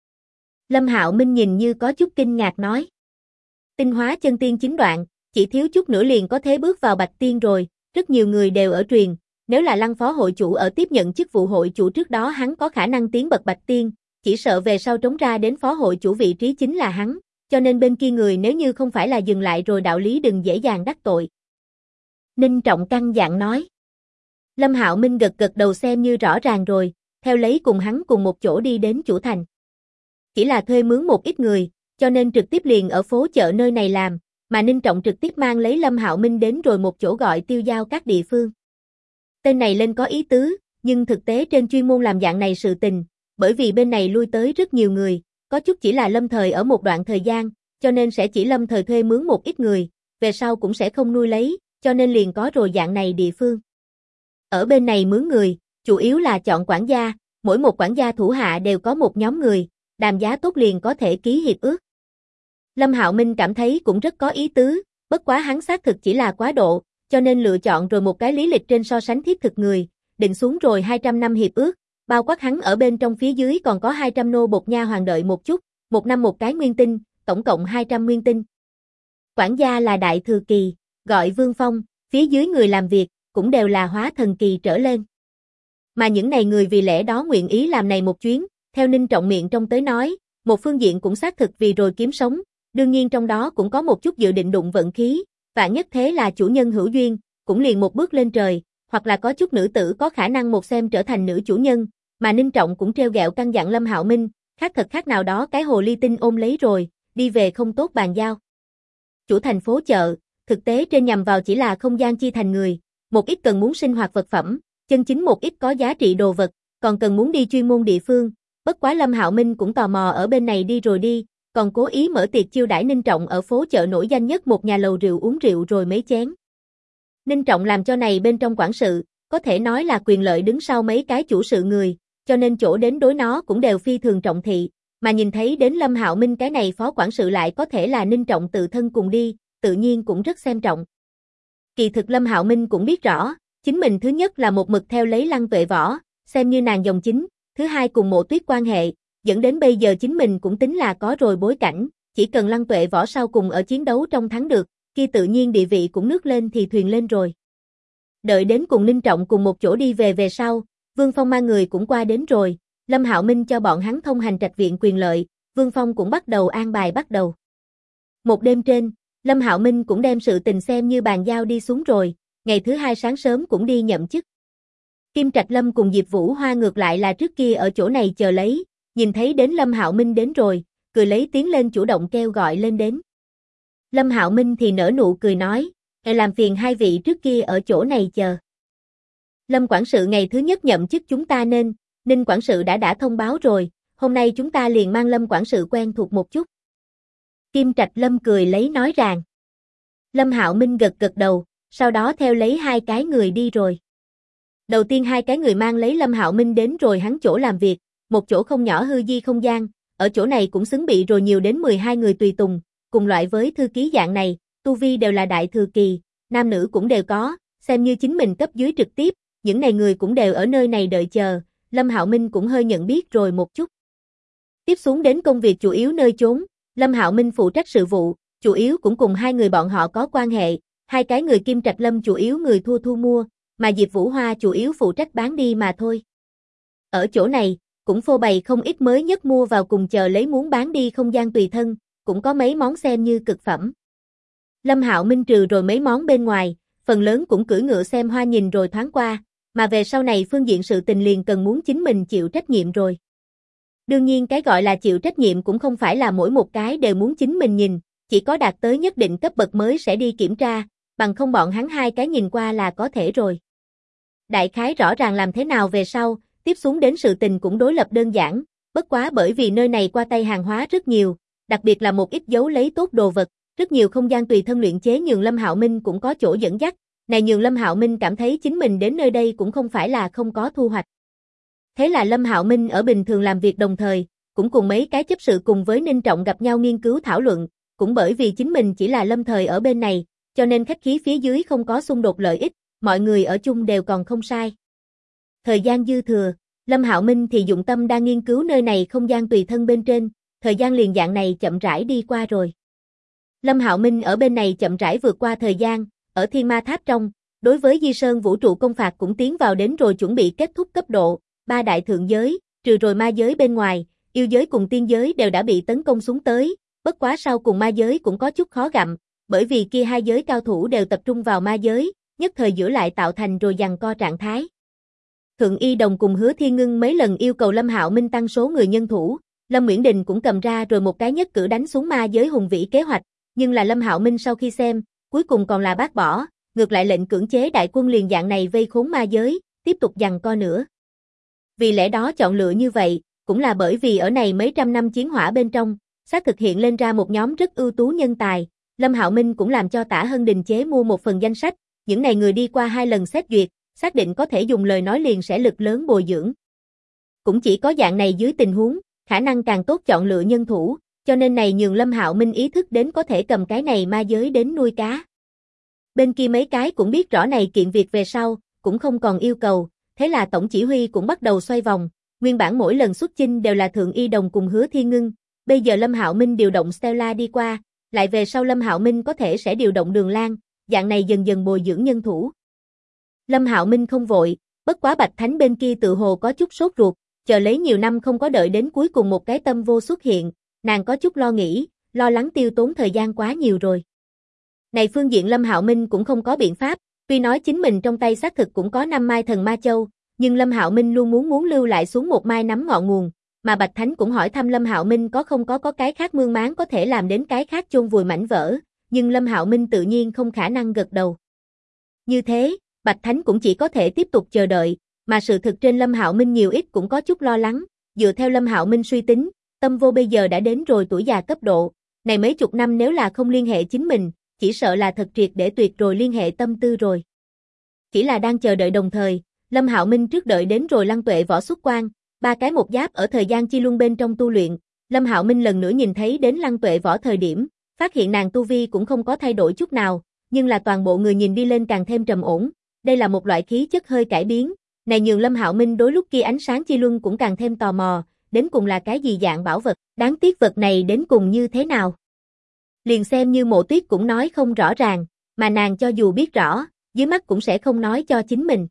Lâm Hạo Minh nhìn như có chút kinh ngạc nói. Tinh hóa chân tiên 9 đoạn, chỉ thiếu chút nữa liền có thể bước vào Bạch Tiên rồi, rất nhiều người đều ở truyền, nếu là Lăng phó hội chủ ở tiếp nhận chức vụ hội chủ trước đó hắn có khả năng tiến bậc Bạch Tiên, chỉ sợ về sau trống ra đến phó hội chủ vị trí chính là hắn, cho nên bên kia người nếu như không phải là dừng lại rồi đạo lý đừng dễ dàng đắc tội. Ninh Trọng căn dặn nói. Lâm Hạo Minh gật gật đầu xem như rõ ràng rồi, theo lấy cùng hắn cùng một chỗ đi đến chủ thành. Chỉ là thuê mướn một ít người, cho nên trực tiếp liền ở phố chợ nơi này làm, mà Ninh Trọng trực tiếp mang lấy Lâm Hạo Minh đến rồi một chỗ gọi Tiêu Giao các địa phương. Tên này lên có ý tứ, nhưng thực tế trên chuyên môn làm dạng này sự tình, bởi vì bên này lui tới rất nhiều người, có chút chỉ là lâm thời ở một đoạn thời gian, cho nên sẽ chỉ lâm thời thuê mướn một ít người, về sau cũng sẽ không nuôi lấy, cho nên liền có rồi dạng này địa phương. Ở bên này mướn người, chủ yếu là chọn quản gia, mỗi một quản gia thủ hạ đều có một nhóm người, đàm giá tốt liền có thể ký hiệp ước. Lâm Hạo Minh cảm thấy cũng rất có ý tứ, bất quá hắn xác thực chỉ là quá độ, cho nên lựa chọn rồi một cái lý lịch trên so sánh thiết thực người, định xuống rồi 200 năm hiệp ước, bao quát hắn ở bên trong phía dưới còn có 200 nô bộc nha hoàn đợi một chút, một năm một cái nguyên tinh, tổng cộng 200 nguyên tinh. Quản gia là đại thừa kỳ, gọi Vương Phong, phía dưới người làm việc, cũng đều là hóa thần kỳ trở lên. Mà những này người vì lẽ đó nguyện ý làm này một chuyến, theo Ninh Trọng miệng trong tới nói, một phương diện cũng xác thực vì rồi kiếm sống, đương nhiên trong đó cũng có một chút dự định đụng vận khí, vạn nhất thế là chủ nhân hữu duyên, cũng liền một bước lên trời, hoặc là có chút nữ tử có khả năng một xem trở thành nữ chủ nhân, mà Ninh Trọng cũng treo gẹo căn dặn Lâm Hạo Minh, khác thật khác nào đó cái hồ ly tinh ôm lấy rồi, đi về không tốt bàn giao. Chủ thành phố chợ, thực tế trên nhằm vào chỉ là không gian chi thành người, một ít cần muốn sinh hoạt vật phẩm, chân chính một ít có giá trị đồ vật, còn cần muốn đi chuyên môn địa phương, bất quá Lâm Hạo Minh cũng tò mò ở bên này đi rồi đi, còn cố ý mở tiệc chiêu đãi Ninh Trọng ở phố chợ nổi danh nhất một nhà lầu rượu uống rượu rồi mấy chén. Ninh Trọng làm cho này bên trong quản sự, có thể nói là quyền lợi đứng sau mấy cái chủ sự người, cho nên chỗ đến đối nó cũng đều phi thường trọng thị, mà nhìn thấy đến Lâm Hạo Minh cái này phó quản sự lại có thể là Ninh Trọng tự thân cùng đi, tự nhiên cũng rất xem trọng. Kỳ thực Lâm Hạo Minh cũng biết rõ, chính mình thứ nhất là một mực theo lấy Lăng Tuệ Võ, xem như nàng dòng chính, thứ hai cùng Mộ Tuyết quan hệ, dẫn đến bây giờ chính mình cũng tính là có rồi bối cảnh, chỉ cần Lăng Tuệ Võ sau cùng ở chiến đấu trong thắng được, kia tự nhiên địa vị cũng nước lên thì thuyền lên rồi. Đợi đến cùng Ninh Trọng cùng một chỗ đi về sau, Vương Phong mang người cũng qua đến rồi, Lâm Hạo Minh cho bọn hắn thông hành trạch viện quyền lợi, Vương Phong cũng bắt đầu an bài bắt đầu. Một đêm trên, Lâm Hạo Minh cũng đem sự tình xem như bàn giao đi xuống rồi, ngày thứ hai sáng sớm cũng đi nhậm chức. Kim Trạch Lâm cùng Diệp Vũ Hoa ngược lại là trước kia ở chỗ này chờ lấy, nhìn thấy đến Lâm Hạo Minh đến rồi, cười lấy tiến lên chủ động kêu gọi lên đến. Lâm Hạo Minh thì nở nụ cười nói, làm phiền hai vị trước kia ở chỗ này chờ. Lâm quản sự ngày thứ nhất nhậm chức chúng ta nên, Ninh quản sự đã thông báo rồi, hôm nay chúng ta liền mang Lâm quản sự quen thuộc một chút. Kim Trạch Lâm cười lấy nói rằng. Lâm Hạo Minh gật gật đầu, sau đó theo lấy hai cái người đi rồi. Đầu tiên hai cái người mang lấy Lâm Hạo Minh đến rồi hắn chỗ làm việc, một chỗ không nhỏ hư di không gian, ở chỗ này cũng xứng bị rồi nhiều đến 12 người tùy tùng, cùng loại với thư ký dạng này, tu vi đều là đại thừa kỳ, nam nữ cũng đều có, xem như chính mình cấp dưới trực tiếp, những này người cũng đều ở nơi này đợi chờ, Lâm Hạo Minh cũng hơi nhận biết rồi một chút. Tiếp xuống đến công việc chủ yếu nơi chốn, Lâm Hạo Minh phụ trách sự vụ, chủ yếu cũng cùng hai người bọn họ có quan hệ, hai cái người Kim Trạch Lâm chủ yếu người thu mua, mà Diệp Vũ Hoa chủ yếu phụ trách bán đi mà thôi. Ở chỗ này, cũng phô bày không ít mới nhất mua vào cùng chờ lấy muốn bán đi không gian tùy thân, cũng có mấy món xem như cực phẩm. Lâm Hạo Minh trừ rồi mấy món bên ngoài, phần lớn cũng cưỡi ngựa xem hoa nhìn rồi thoáng qua, mà về sau này phương diện sự tình liền cần muốn chính mình chịu trách nhiệm rồi. Đương nhiên cái gọi là chịu trách nhiệm cũng không phải là mỗi một cái đều muốn chính mình nhìn, chỉ có đạt tới nhất định cấp bậc mới sẽ đi kiểm tra, bằng không bọn hắn hai cái nhìn qua là có thể rồi. Đại khái rõ ràng làm thế nào về sau, tiếp xuống đến sự tình cũng đối lập đơn giản, bất quá bởi vì nơi này qua tay hàng hóa rất nhiều, đặc biệt là một ít dấu lấy tốt đồ vật, Rất nhiều không gian tùy thân luyện chế nhường Lâm Hạo Minh cũng có chỗ dẫn dắt, này nhường Lâm Hạo Minh cảm thấy chính mình đến nơi đây cũng không phải là không có thu hoạch. Thế là Lâm Hạo Minh ở bình thường làm việc đồng thời, cũng cùng mấy cái chấp sự cùng với Ninh Trọng gặp nhau nghiên cứu thảo luận, cũng bởi vì chính mình chỉ là lâm thời ở bên này, cho nên khách khí phía dưới không có xung đột lợi ích, mọi người ở chung đều còn không sai. Thời gian dư thừa, Lâm Hạo Minh thì dụng tâm đang nghiên cứu nơi này không gian tùy thân bên trên, thời gian liền dạng này chậm rãi đi qua rồi. Lâm Hạo Minh ở bên này chậm rãi vượt qua thời gian, ở Thiên Ma Tháp trong, đối với Di Sơn vũ trụ công phạt cũng tiến vào đến rồi chuẩn bị kết thúc cấp độ, ba đại thượng giới, trừ rồi ma giới bên ngoài, yêu giới cùng tiên giới đều đã bị tấn công xuống tới, bất quá sau cùng ma giới cũng có chút khó gặm, bởi vì kia hai giới cao thủ đều tập trung vào ma giới, nhất thời giữa lại tạo thành rồi giằng co trạng thái. Thượng Y Đồng cùng Hứa Thiên Ngưng mấy lần yêu cầu Lâm Hạo Minh tăng số người nhân thủ, Lâm Nguyễn Đình cũng cầm ra rồi một cái nhất cử đánh xuống ma giới hùng vĩ kế hoạch, nhưng là Lâm Hạo Minh sau khi xem, cuối cùng còn là bác bỏ, ngược lại lệnh cưỡng chế đại quân liền dạng này vây khốn ma giới, tiếp tục giằng co nữa. Vì lẽ đó chọn lựa như vậy, cũng là bởi vì ở này mấy trăm năm chiến hỏa bên trong, xác thực hiện lên ra một nhóm rất ưu tú nhân tài, Lâm Hạo Minh cũng làm cho Tả Hân Đình chế mua một phần danh sách, những này người đi qua 2 lần xét duyệt, xác định có thể dùng lời nói liền sẽ lực lớn bồi dưỡng. Cũng chỉ có dạng này dưới tình huống, khả năng càng tốt chọn lựa nhân thủ, cho nên này nhường Lâm Hạo Minh ý thức đến có thể cầm cái này ma giới đến nuôi cá. Bên kia mấy cái cũng biết rõ này kiện việc về sau, cũng không còn yêu cầu, thế là tổng chỉ huy cũng bắt đầu xoay vòng, nguyên bản mỗi lần xuất chinh đều là Thượng Y Đồng cùng Hứa Thiên Ngưng, bây giờ Lâm Hạo Minh điều động Stella đi qua, lại về sau Lâm Hạo Minh có thể sẽ điều động Đường Lan, dạng này dần dần bồi dưỡng nhân thủ. Lâm Hạo Minh không vội, bất quá Bạch Thánh bên kia tự hồ có chút sốt ruột, chờ lấy nhiều năm không có đợi đến cuối cùng một cái tâm vô xuất hiện, nàng có chút lo nghĩ, lo lắng tiêu tốn thời gian quá nhiều rồi. Này phương diện Lâm Hạo Minh cũng không có biện pháp, tuy nói chính mình trong tay xác thực cũng có 5 mai thần ma châu, nhưng Lâm Hạo Minh luôn muốn lưu lại xuống một mai nắm ngọn nguồn, mà Bạch Thánh cũng hỏi thăm Lâm Hạo Minh có không có cái khác mương máng có thể làm đến cái khác chôn vùi mảnh vỡ, nhưng Lâm Hạo Minh tự nhiên không khả năng gật đầu. Như thế, Bạch Thánh cũng chỉ có thể tiếp tục chờ đợi, mà sự thực trên Lâm Hạo Minh nhiều ít cũng có chút lo lắng, dựa theo Lâm Hạo Minh suy tính, Tâm Vô bây giờ đã đến rồi tuổi già cấp độ, này mấy chục năm nếu là không liên hệ chính mình, chỉ sợ là thật triệt để tuyệt rồi liên hệ tâm tư rồi. Chỉ là đang chờ đợi đồng thời, Lâm Hạo Minh trước đợi đến rồi Lăng Tuệ Võ xuất quan, 3 cái một giáp ở thời gian chi luân bên trong tu luyện, Lâm Hạo Minh lần nữa nhìn thấy đến Lăng Tuệ Võ thời điểm, phát hiện nàng tu vi cũng không có thay đổi chút nào, nhưng là toàn bộ người nhìn đi lên càng thêm trầm ổn, đây là một loại khí chất hơi cải biến, này nhường Lâm Hạo Minh đối lúc kia ánh sáng chi luân cũng càng thêm tò mò, đến cùng là cái gì dạng bảo vật, đáng tiếc vật này đến cùng như thế nào. Liền xem như Mộ Tuyết cũng nói không rõ ràng, mà nàng cho dù biết rõ, dưới mắt cũng sẽ không nói cho chính mình.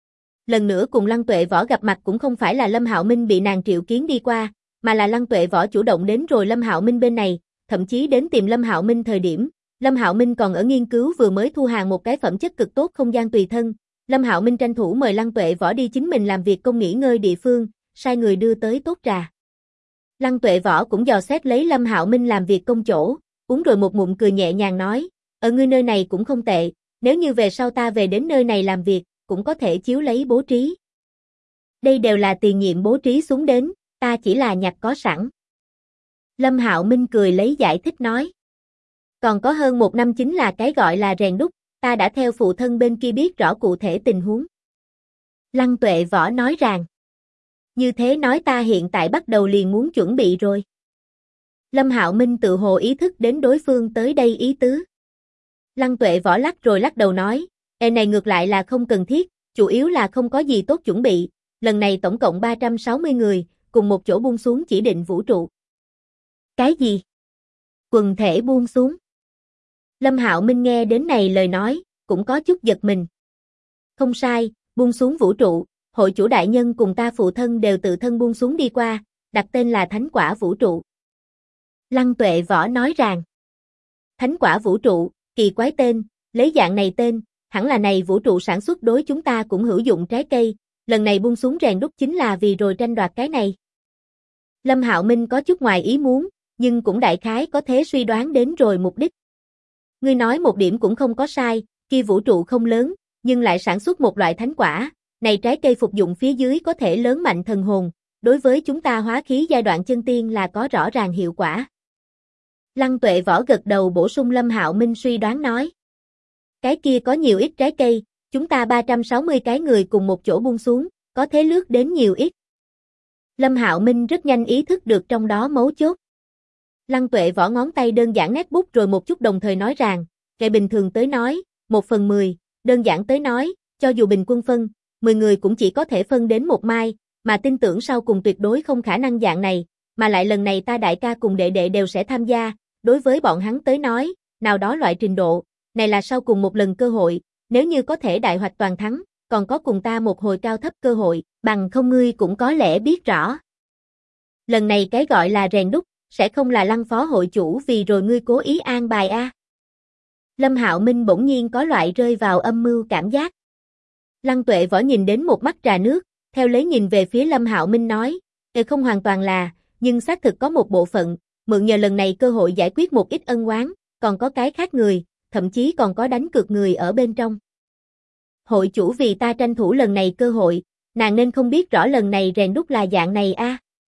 Lần nữa cùng Lăng Tuệ Võ gặp mặt cũng không phải là Lâm Hạo Minh bị nàng triệu kiến đi qua, mà là Lăng Tuệ Võ chủ động đến rồi Lâm Hạo Minh bên này, thậm chí đến tìm Lâm Hạo Minh thời điểm, Lâm Hạo Minh còn ở nghiên cứu vừa mới thu hàng một cái phẩm chất cực tốt không gian tùy thân, Lâm Hạo Minh tranh thủ mời Lăng Tuệ Võ đi chính mình làm việc công nghỉ ngơi địa phương, sai người đưa tới tốt trà. Lăng Tuệ Võ cũng dò xét lấy Lâm Hạo Minh làm việc công chỗ, uống rồi một ngụm cười nhẹ nhàng nói, ở ngươi nơi này cũng không tệ, nếu như về sau ta về đến nơi này làm việc, cũng có thể chiếu lấy bố trí. Đây đều là tiền nhiệm bố trí xuống đến, ta chỉ là nhặt có sẵn. Lâm Hạo Minh cười lấy giải thích nói. Còn có hơn 1 năm chính là cái gọi là rèn đúc, ta đã theo phụ thân bên kia biết rõ cụ thể tình huống. Lăng Tuệ Võ nói rằng. Như thế nói ta hiện tại bắt đầu liền muốn chuẩn bị rồi. Lâm Hạo Minh tự hồ ý thức đến đối phương tới đây ý tứ. Lăng Tuệ Võ lắc rồi lắc đầu nói, này ngược lại là không cần thiết, chủ yếu là không có gì tốt chuẩn bị, lần này tổng cộng 360 người, cùng một chỗ buông xuống chỉ định vũ trụ. Cái gì? Quần thể buông xuống. Lâm Hạo Minh nghe đến này lời nói, cũng có chút giật mình. Không sai, buông xuống vũ trụ, hội chủ đại nhân cùng ta phụ thân đều tự thân buông xuống đi qua, đặt tên là Thánh Quả Vũ Trụ. Lăng Tuệ Võ nói rằng, Thánh Quả Vũ Trụ, kỳ quái tên, lấy dạng này tên, hẳn là này vũ trụ sản xuất đối chúng ta cũng hữu dụng trái cây, lần này buông xuống rèn đúc chính là vì rồi tranh đoạt cái này. Lâm Hạo Minh có chút ngoài ý muốn, nhưng cũng đại khái có thể suy đoán đến rồi mục đích. Ngươi nói một điểm cũng không có sai, kia vũ trụ không lớn, nhưng lại sản xuất một loại thánh quả, này trái cây phục dụng phía dưới có thể lớn mạnh thần hồn, đối với chúng ta hóa khí giai đoạn chân tiên là có rõ ràng hiệu quả. Lăng Tuệ Võ gật đầu bổ sung Lâm Hạo Minh suy đoán nói. Cái kia có nhiều ít trái cây, chúng ta 360 cái người cùng một chỗ buông xuống, có thế lướt đến nhiều ít. Lâm Hạo Minh rất nhanh ý thức được trong đó mấu chốt. Lăng Tuệ Võ ngón tay đơn giản nét bút rồi một chút đồng thời nói rằng, kệ bình thường tới nói, 1/10, đơn giản tới nói, cho dù bình quân phân, 10 người cũng chỉ có thể phân đến một mai, mà tin tưởng sau cùng tuyệt đối không khả năng dạng này, mà lại lần này ta đại ca cùng đệ đệ đều sẽ tham gia, đối với bọn hắn tới nói, nào đó loại trình độ, này là sau cùng một lần cơ hội, nếu như có thể đại hoạch toàn thắng, còn có cùng ta một hồi cao thấp cơ hội, bằng không ngươi cũng có lẽ biết rõ. Lần này cái gọi là rèn đúc, sẽ không là Lăng phó hội chủ vì rồi ngươi cố ý an bài a. Lâm Hạo Minh bỗng nhiên có loại rơi vào âm mưu cảm giác. Lăng Tuệ Võ nhìn đến một mắt trà nước, theo lấy nhìn về phía Lâm Hạo Minh nói, không hoàn toàn là, nhưng xác thực có một bộ phận, mượn nhờ lần này cơ hội giải quyết một ít ân oán, còn có cái khác người, thậm chí còn có đánh cược người ở bên trong. Hội chủ vì ta tranh thủ lần này cơ hội, nàng nên không biết rõ lần này rèn đúc là dạng này a.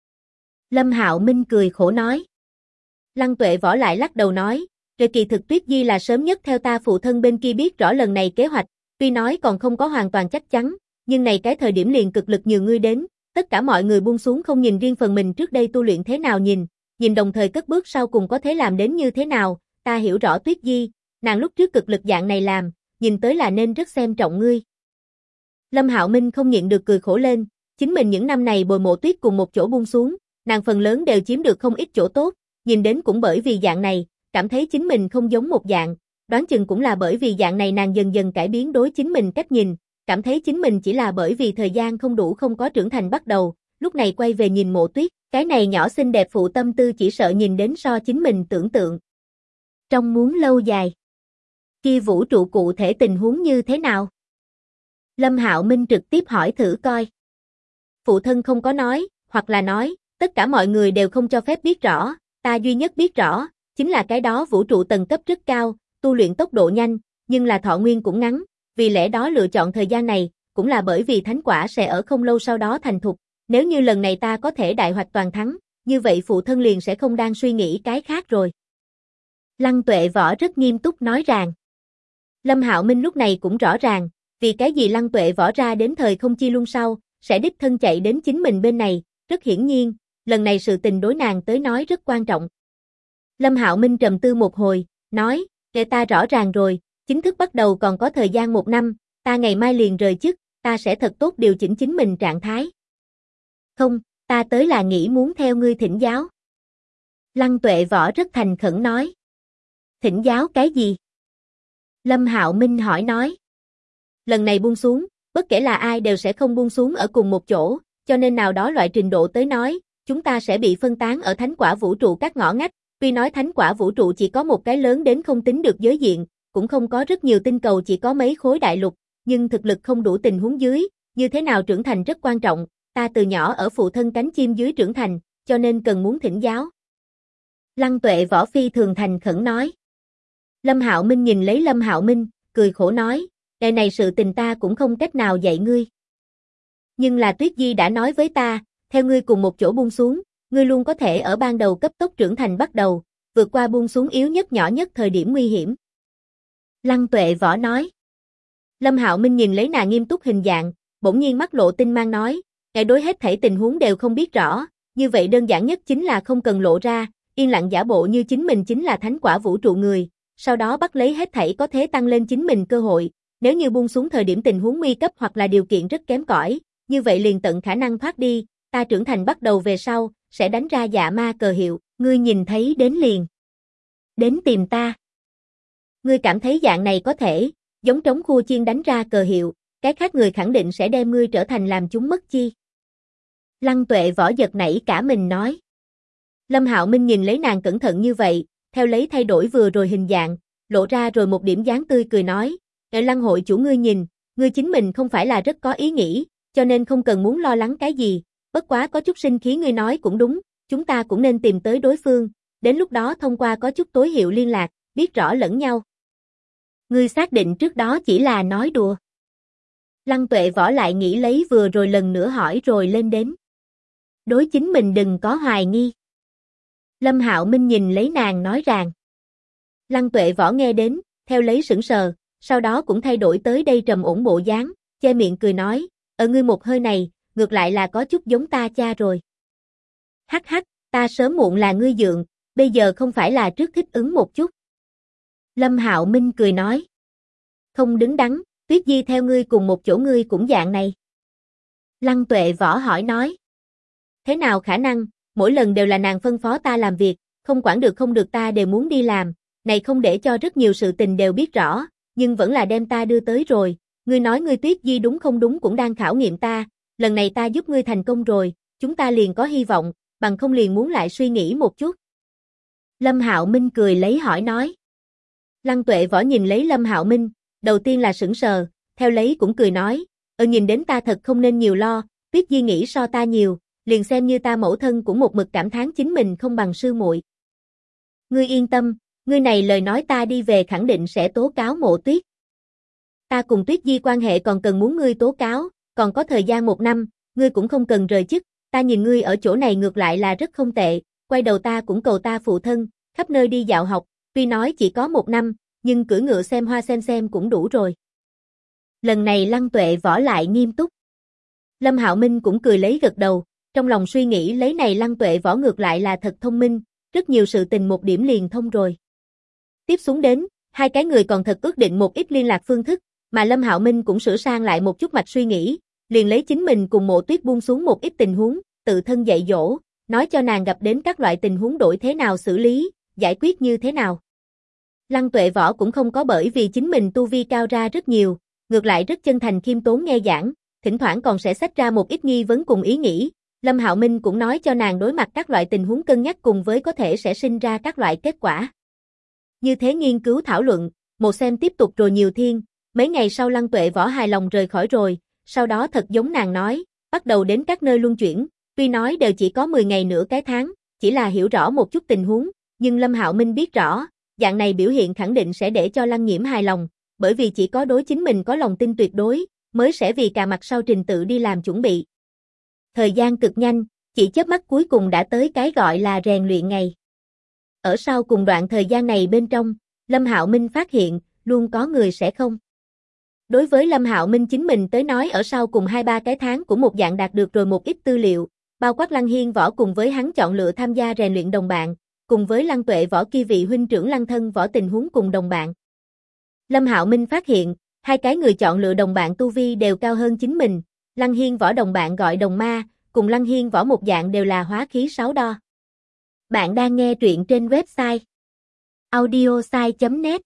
Lâm Hạo Minh cười khổ nói. Lăng Tuệ Võ lại lắc đầu nói, rồi kỳ thực Tuyết Di là sớm nhất theo ta phụ thân bên kia biết rõ lần này kế hoạch, tuy nói còn không có hoàn toàn chắc chắn, nhưng này cái thời điểm liền cực lực nhường ngươi đến, tất cả mọi người buông xuống không nhìn riêng phần mình trước đây tu luyện thế nào nhìn đồng thời cất bước sau cùng có thể làm đến như thế nào, ta hiểu rõ Tuyết Di, nàng lúc trước cực lực dạng này làm, nhìn tới là nên rất xem trọng ngươi. Lâm Hạo Minh không nhịn được cười khổ lên, chính mình những năm này bồi Mộ Tuyết cùng một chỗ buông xuống, nàng phần lớn đều chiếm được không ít chỗ tốt, nhìn đến cũng bởi vì dạng này, cảm thấy chính mình không giống một dạng, đoán chừng cũng là bởi vì dạng này nàng dần dần cải biến đối chính mình cách nhìn, cảm thấy chính mình chỉ là bởi vì thời gian không đủ không có trưởng thành bắt đầu, lúc này quay về nhìn Mộ Tuyết, cái này nhỏ xinh đẹp phụ tâm tư chỉ sợ nhìn đến so chính mình tưởng tượng. Trong muốn lâu dài. Kia vũ trụ cụ thể tình huống như thế nào? Lâm Hạo Minh trực tiếp hỏi thử coi. Phụ thân không có nói, hoặc là nói, tất cả mọi người đều không cho phép biết rõ, ta duy nhất biết rõ, chính là cái đó vũ trụ tầng cấp rất cao, tu luyện tốc độ nhanh, nhưng là thọ nguyên cũng ngắn, vì lẽ đó lựa chọn thời gian này, cũng là bởi vì thánh quả sẽ ở không lâu sau đó thành thục, nếu như lần này ta có thể đại hoạch toàn thắng, như vậy phụ thân liền sẽ không đang suy nghĩ cái khác rồi. Lăng Tuệ Võ rất nghiêm túc nói rằng. Lâm Hạo Minh lúc này cũng rõ ràng, vì cái gì Lăng Tuệ Võ ra đến thời không chi luân sau, sẽ đích thân chạy đến chính mình bên này, rất hiển nhiên, lần này sự tình đối nàng tới nói rất quan trọng. Lâm Hạo Minh trầm tư một hồi, nói, để ta rõ ràng rồi, chính thức bắt đầu còn có thời gian 1 năm, ta ngày mai liền rời chức, ta sẽ thật tốt điều chỉnh chính mình trạng thái. Không, ta tới là nghĩ muốn theo ngươi thỉnh giáo. Lăng Tuệ Võ rất thành khẩn nói. Thỉnh giáo cái gì? Lâm Hạo Minh hỏi nói. Lần này buông xuống, bất kể là ai đều sẽ không buông xuống ở cùng một chỗ, cho nên nào đó loại trình độ tới nói, chúng ta sẽ bị phân tán ở thánh quả vũ trụ các ngõ ngách, tuy nói thánh quả vũ trụ chỉ có một cái lớn đến không tính được giới diện, cũng không có rất nhiều tinh cầu chỉ có mấy khối đại lục, nhưng thực lực không đủ tình huống dưới, như thế nào trưởng thành rất quan trọng, ta từ nhỏ ở phụ thân cánh chim dưới trưởng thành, cho nên cần muốn thỉnh giáo. Lăng Tuệ Võ phi thường thành khẩn nói. Lâm Hạo Minh nhìn lấy Lâm Hạo Minh, cười khổ nói, đời này sự tình ta cũng không cách nào dạy ngươi. Nhưng là Tuyết Di đã nói với ta, theo ngươi cùng một chỗ buông xuống, ngươi luôn có thể ở ban đầu cấp tốc trưởng thành bắt đầu, vượt qua buông xuống yếu nhất nhỏ nhất thời điểm nguy hiểm. Lăng Tuệ Võ nói. Lâm Hạo Minh nhìn lấy nàng nghiêm túc hình dạng, bỗng nhiên mắt lộ tinh mang nói, ngài đối hết thảy tình huống đều không biết rõ, như vậy đơn giản nhất chính là không cần lộ ra, yên lặng giả bộ như chính mình chính là thánh quả vũ trụ người, sau đó bắt lấy hết thảy có thể tăng lên chính mình cơ hội, nếu như buông xuống thời điểm tình huống nguy cấp hoặc là điều kiện rất kém cỏi, như vậy liền tận khả năng thoát đi, ta trưởng thành bắt đầu về sau, sẽ đánh ra dạ ma cờ hiệu, ngươi nhìn thấy đến liền. Đến tìm ta. Ngươi cảm thấy dạng này có thể, giống trống khua chiên đánh ra cờ hiệu, cái khác người khẳng định sẽ đem ngươi trở thành làm chúng mất chi. Lăng Tuệ Võ giật nảy cả mình nói. Lâm Hạo Minh nhìn lấy nàng cẩn thận như vậy, theo lấy thay đổi vừa rồi hình dạng, lộ ra rồi một điểm dáng tươi cười nói, Lăng hội chủ ngươi nhìn, ngươi chính mình không phải là rất có ý nghĩ, cho nên không cần muốn lo lắng cái gì, bất quá có chút sinh khí ngươi nói cũng đúng, chúng ta cũng nên tìm tới đối phương, đến lúc đó thông qua có chút tối hiệu liên lạc, biết rõ lẫn nhau. Ngươi xác định trước đó chỉ là nói đùa. Lăng Tuệ Võ lại nghĩ lấy vừa rồi lần nữa hỏi rồi lên đến. Đối chính mình đừng có hoài nghi. Lâm Hạo Minh nhìn lấy nàng nói rằng. Lăng Tuệ Võ nghe đến, theo lấy sững sờ, sau đó cũng thay đổi tới đây trầm ổn bộ dáng, che miệng cười nói, ở ngươi một hơi này, ngược lại là có chút giống ta cha rồi. Hắc hắc, ta sớm muộn là ngươi dượng, bây giờ không phải là trước thích ứng một chút. Lâm Hạo Minh cười nói. Không đứng đắn, Tuyết Di theo ngươi cùng một chỗ ngươi cũng dạng này. Lăng Tuệ Võ hỏi nói. Thế nào khả năng, mỗi lần đều là nàng phân phó ta làm việc, không quản được không được ta đều muốn đi làm, này không để cho rất nhiều sự tình đều biết rõ, nhưng vẫn là đem ta đưa tới rồi, ngươi nói ngươi Tuyết Di đúng không đúng cũng đang khảo nghiệm ta, lần này ta giúp ngươi thành công rồi, chúng ta liền có hy vọng, bằng không liền muốn lại suy nghĩ một chút. Lâm Hạo Minh cười lấy hỏi nói. Lăng Tuệ Võ nhìn lấy Lâm Hạo Minh, đầu tiên là sững sờ, theo lấy cũng cười nói, nhìn đến ta thật không nên nhiều lo, Tuyết Di nghĩ so ta nhiều, liền xem như ta mẫu thân cũng một mực cảm thán chính mình không bằng sư muội. Ngươi yên tâm, ngươi này lời nói ta đi về khẳng định sẽ tố cáo Mộ Tuyết. Ta cùng Tuyết Di quan hệ còn cần muốn ngươi tố cáo, còn có thời gian 1 năm, ngươi cũng không cần rời chức, ta nhìn ngươi ở chỗ này ngược lại là rất không tệ, quay đầu ta cũng cầu ta phụ thân, khắp nơi đi dạo học, tuy nói chỉ có 1 năm, nhưng cưỡi ngựa xem hoa xem cũng đủ rồi. Lần này Lăng Tuệ Võ lại nghiêm túc. Lâm Hạo Minh cũng cười lấy gật đầu, trong lòng suy nghĩ lấy này Lăng Tuệ Võ ngược lại là thật thông minh, rất nhiều sự tình một điểm liền thông rồi. Tiếp xuống đến, hai cái người còn thật ước định một ít liên lạc phương thức, mà Lâm Hạo Minh cũng sửa sang lại một chút mạch suy nghĩ, liền lấy chính mình cùng Mộ Tuyết buông xuống một ít tình huống, tự thân dạy dỗ, nói cho nàng gặp đến các loại tình huống đổi thế nào xử lý, giải quyết như thế nào. Lăng Tuệ Võ cũng không có bởi vì chính mình tu vi cao ra rất nhiều, ngược lại rất chân thành khiêm tốn nghe giảng, thỉnh thoảng còn sẽ xách ra một ít nghi vấn cùng ý nghĩ. Lâm Hạo Minh cũng nói cho nàng đối mặt các loại tình huống cân nhắc cùng với có thể sẽ sinh ra các loại kết quả. Như thế nghiên cứu thảo luận, một xem tiếp tục rồi nhiều thiên, mấy ngày sau Lăng Tuệ Võ hài lòng rời khỏi rồi, sau đó thật giống nàng nói, bắt đầu đến các nơi luân chuyển, tuy nói đều chỉ có 10 ngày nửa cái tháng, chỉ là hiểu rõ một chút tình huống, nhưng Lâm Hạo Minh biết rõ, dạng này biểu hiện khẳng định sẽ để cho Lăng Nhiễm hài lòng, bởi vì chỉ có đối chính mình có lòng tin tuyệt đối, mới sẽ vì cà mặt sau trình tự đi làm chuẩn bị. Thời gian cực nhanh, chỉ chớp mắt cuối cùng đã tới cái gọi là rèn luyện ngày. Ở sau cùng đoạn thời gian này bên trong, Lâm Hạo Minh phát hiện, luôn có người sẽ không. Đối với Lâm Hạo Minh chính mình tới nói ở sau cùng 2-3 cái tháng cũng một dạng đạt được rồi một ít tư liệu, bao quát Lăng Hiên Võ cùng với hắn chọn lựa tham gia rèn luyện đồng bạn, cùng với Lăng Tuệ Võ kia vị huynh trưởng Lăng Thân Võ tình huống cùng đồng bạn. Lâm Hạo Minh phát hiện, hai cái người chọn lựa đồng bạn tu vi đều cao hơn chính mình, Lăng Hiên Võ đồng bạn gọi đồng ma, cùng Lăng Hiên Võ một dạng đều là hóa khí 6 đo. Bạn đang nghe truyện trên website audiosai.net.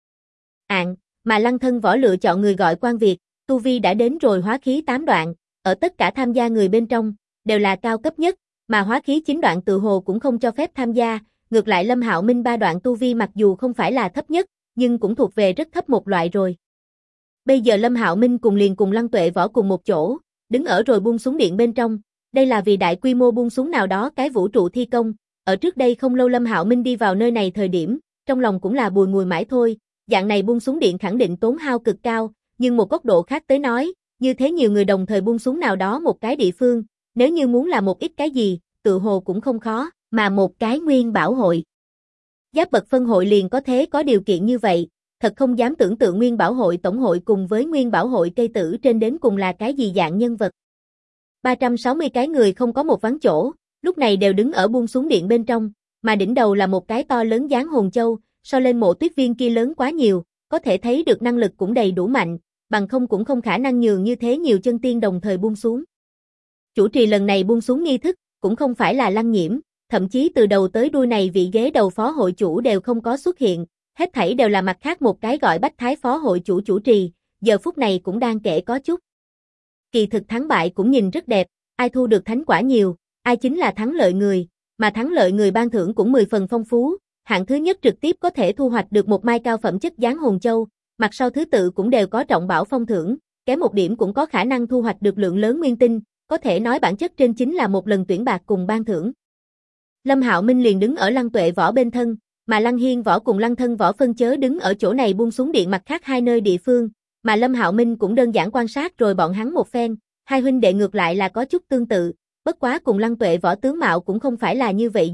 Mà Lăng Thân Võ lựa chọn người gọi Quan Việt, tu vi đã đến rồi hóa khí 8 đoạn, ở tất cả tham gia người bên trong, đều là cao cấp nhất, mà hóa khí 9 đoạn tự hồ cũng không cho phép tham gia, ngược lại Lâm Hạo Minh 3 đoạn tu vi mặc dù không phải là thấp nhất, nhưng cũng thuộc về rất thấp một loại rồi. Bây giờ Lâm Hạo Minh cùng Lăng Tuệ Võ cùng một chỗ, đứng ở rồi buông xuống điện bên trong, đây là vì đại quy mô buông xuống nào đó cái vũ trụ thi công, ở trước đây không lâu Lâm Hạo Minh đi vào nơi này thời điểm, trong lòng cũng là bùi ngùi mãi thôi, dạng này buông xuống điện khẳng định tốn hao cực cao, nhưng một góc độ khác tới nói, như thế nhiều người đồng thời buông xuống nào đó một cái địa phương, nếu như muốn là một ít cái gì, tự hồ cũng không khó, mà một cái nguyên bảo hội. Giáp bậc phân hội liền có thế có điều kiện như vậy, thật không dám tưởng tượng nguyên bảo hội tổng hội cùng với nguyên bảo hội cây tử trên đến cùng là cái gì dạng nhân vật. 360 cái người không có một vắng chỗ, lúc này đều đứng ở buông xuống điện bên trong, mà đỉnh đầu là một cái to lớn dáng hồn châu, so lên Mộ Tuyết viên kia lớn quá nhiều, có thể thấy được năng lực cũng đầy đủ mạnh, bằng không cũng không khả năng nhường như thế nhiều chân tiên đồng thời buông xuống. Chủ trì lần này buông xuống nghi thức, cũng không phải là Lăng Nhiễm, thậm chí từ đầu tới đuôi này vị ghế đầu phó hội chủ đều không có xuất hiện, hết thảy đều là mặt khác một cái gọi Bách Thái phó hội chủ chủ trì, giờ phút này cũng đang kể có chút. Kỳ thực thắng bại cũng nhìn rất đẹp, ai thu được thánh quả nhiều, ai chính là thắng lợi người, mà thắng lợi người ban thưởng cũng 10 phần phong phú, hạng thứ nhất trực tiếp có thể thu hoạch được một mai cao phẩm chất dáng hồn châu, mặt sau thứ tự cũng đều có trọng bảo phong thưởng, kém một điểm cũng có khả năng thu hoạch được lượng lớn nguyên tinh, có thể nói bản chất trên chính là một lần tuyển bạc cùng ban thưởng. Lâm Hạo Minh liền đứng ở Lăng Tuệ Võ bên thân, mà Lăng Hiên Võ cùng Lăng Thân Võ phân chớ đứng ở chỗ này buông xuống điện mặt khác hai nơi địa phương, mà Lâm Hạo Minh cũng đơn giản quan sát rồi bọn hắn một phen, hai huynh đệ ngược lại là có chút tương tự, bất quá cùng Lăng Tuệ Võ tướng mạo cũng không phải là như vậy giống,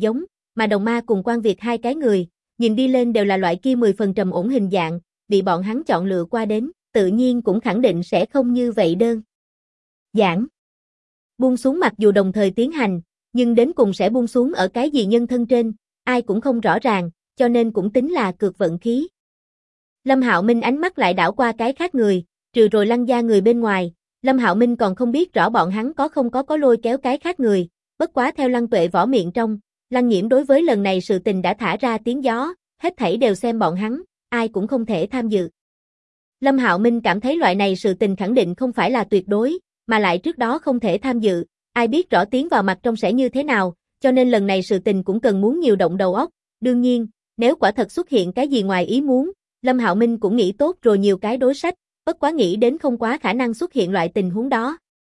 mà Đồng Ma cùng Quan Việt hai cái người, nhìn đi lên đều là loại kia 10 phần trầm ổn hình dạng, bị bọn hắn chọn lựa qua đến, tự nhiên cũng khẳng định sẽ không như vậy đơn giản. Buông xuống mặc dù đồng thời tiến hành, nhưng đến cùng sẽ buông xuống ở cái gì nhân thân trên, ai cũng không rõ ràng, cho nên cũng tính là cược vận khí. Lâm Hạo Minh ánh mắt lại đảo qua cái khác người, trừ rồi Lăng gia người bên ngoài, Lâm Hạo Minh còn không biết rõ bọn hắn có không có lôi kéo cái khác người, bất quá theo Lăng Tuệ võ miệng trong, Lăng Nhiễm đối với lần này sự tình đã thả ra tiếng gió, hết thảy đều xem bọn hắn, ai cũng không thể tham dự. Lâm Hạo Minh cảm thấy loại này sự tình khẳng định không phải là tuyệt đối, mà lại trước đó không thể tham dự, ai biết rõ tiến vào mặt trong sẽ như thế nào, cho nên lần này sự tình cũng cần muốn nhiều động đầu óc. Đương nhiên, nếu quả thật xuất hiện cái gì ngoài ý muốn, Lâm Hạo Minh cũng nghĩ tốt rồi nhiều cái đối sách, bất quá nghĩ đến không quá khả năng xuất hiện loại tình huống đó.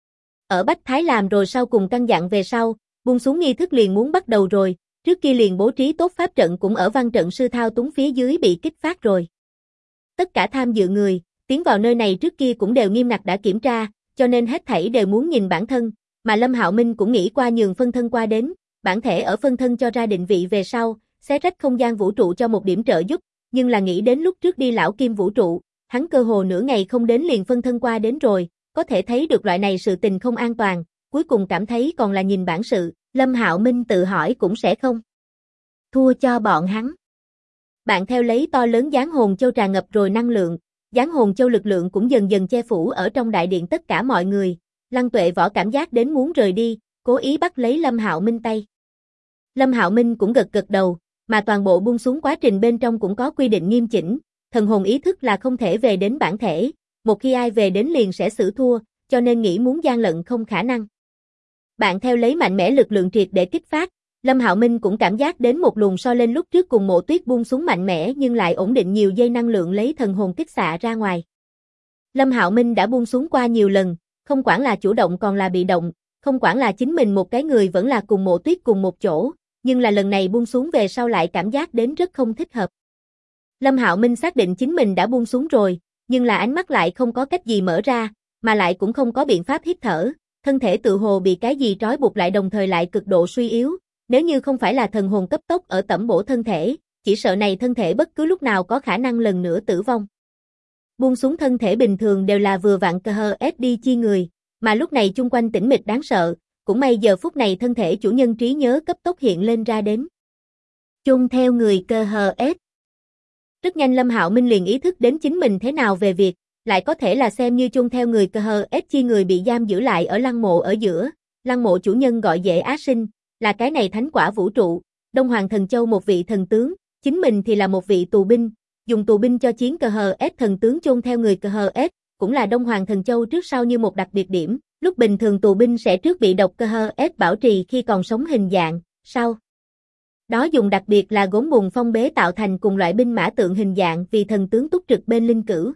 Ở Bách Thái làm rồi sau cùng căn dặn về sau, buông xuống nghi thức liền muốn bắt đầu rồi, trước kia liền bố trí tốt pháp trận cũng ở văn trận sư thao túng phía dưới bị kích phát rồi. Tất cả tham dự người, tiến vào nơi này trước kia cũng đều nghiêm ngặt đã kiểm tra, cho nên hết thảy đều muốn nhìn bản thân, mà Lâm Hạo Minh cũng nghĩ qua nhường phân thân qua đến, bản thể ở phân thân cho ra định vị về sau, xé rách không gian vũ trụ cho một điểm trợ giúp, nhưng là nghĩ đến lúc trước đi lão kim vũ trụ, hắn cơ hồ nửa ngày không đến liền phân thân qua đến rồi, có thể thấy được loại này sự tình không an toàn, cuối cùng cảm thấy còn là nhìn bản sự, Lâm Hạo Minh tự hỏi cũng sẽ không thua cho bọn hắn. Bạn theo lấy to lớn giáng hồn châu tràn ngập rồi năng lượng, giáng hồn châu lực lượng cũng dần dần che phủ ở trong đại điện tất cả mọi người, Lăng Tuệ võ cảm giác đến muốn rời đi, cố ý bắt lấy Lâm Hạo Minh tay. Lâm Hạo Minh cũng gật gật đầu, mà toàn bộ buông xuống quá trình bên trong cũng có quy định nghiêm chỉnh, thần hồn ý thức là không thể về đến bản thể, một khi ai về đến liền sẽ xử thua, cho nên nghĩ muốn gian lận không khả năng. Bạn theo lấy mạnh mẽ lực lượng triệt để kích phát, Lâm Hạo Minh cũng cảm giác đến một luồng so lên lúc trước cùng Mộ Tuyết buông xuống mạnh mẽ nhưng lại ổn định nhiều dây năng lượng lấy thần hồn kích xạ ra ngoài. Lâm Hạo Minh đã buông xuống qua nhiều lần, không quản là chủ động còn là bị động, không quản là chính mình một cái người vẫn là cùng Mộ Tuyết cùng một chỗ, nhưng là lần này buông xuống về sau lại cảm giác đến rất không thích hợp. Lâm Hạo Minh xác định chính mình đã buông xuống rồi, nhưng là ánh mắt lại không có cách gì mở ra, mà lại cũng không có biện pháp hít thở, thân thể tự hồ bị cái gì trói buộc lại đồng thời lại cực độ suy yếu, nếu như không phải là thần hồn cấp tốc ở tẩm bổ thân thể, chỉ sợ này thân thể bất cứ lúc nào có khả năng lần nữa tử vong. Buông xuống thân thể bình thường đều là vừa vặn KHS chi người, mà lúc này chung quanh tĩnh mịch đáng sợ, cũng may giờ phút này thân thể chủ nhân trí nhớ cấp tốc hiện lên ra đến. Chung theo người KHS. Rất nhanh Lâm Hạo Minh liền ý thức đến chính mình thế nào về việc, lại có thể là xem như chung theo người KHS chi người bị giam giữ lại ở lăng mộ ở giữa, lăng mộ chủ nhân gọi Dễ Á Sinh, là cái này thánh quả vũ trụ, Đông Hoàng Thần Châu một vị thần tướng, chính mình thì là một vị tù binh, dùng tù binh cho chiến KHS thần tướng chung theo người KHS, cũng là Đông Hoàng Thần Châu trước sau như một đặc biệt điểm, lúc bình thường tù binh sẽ trước bị độc KHS bảo trì khi còn sống hình dạng, sau đó dùng đặc biệt là gốm bùn phong bế tạo thành cùng loại binh mã tượng hình dạng vì thần tướng túc trực bên linh cữu.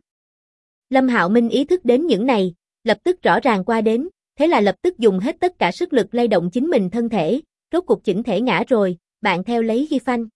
Lâm Hạo Minh ý thức đến những này, lập tức rõ ràng qua đến, thế là lập tức dùng hết tất cả sức lực lay động chính mình thân thể, rốt cục chỉnh thể ngã rồi, bạn theo lấy ghi phanh.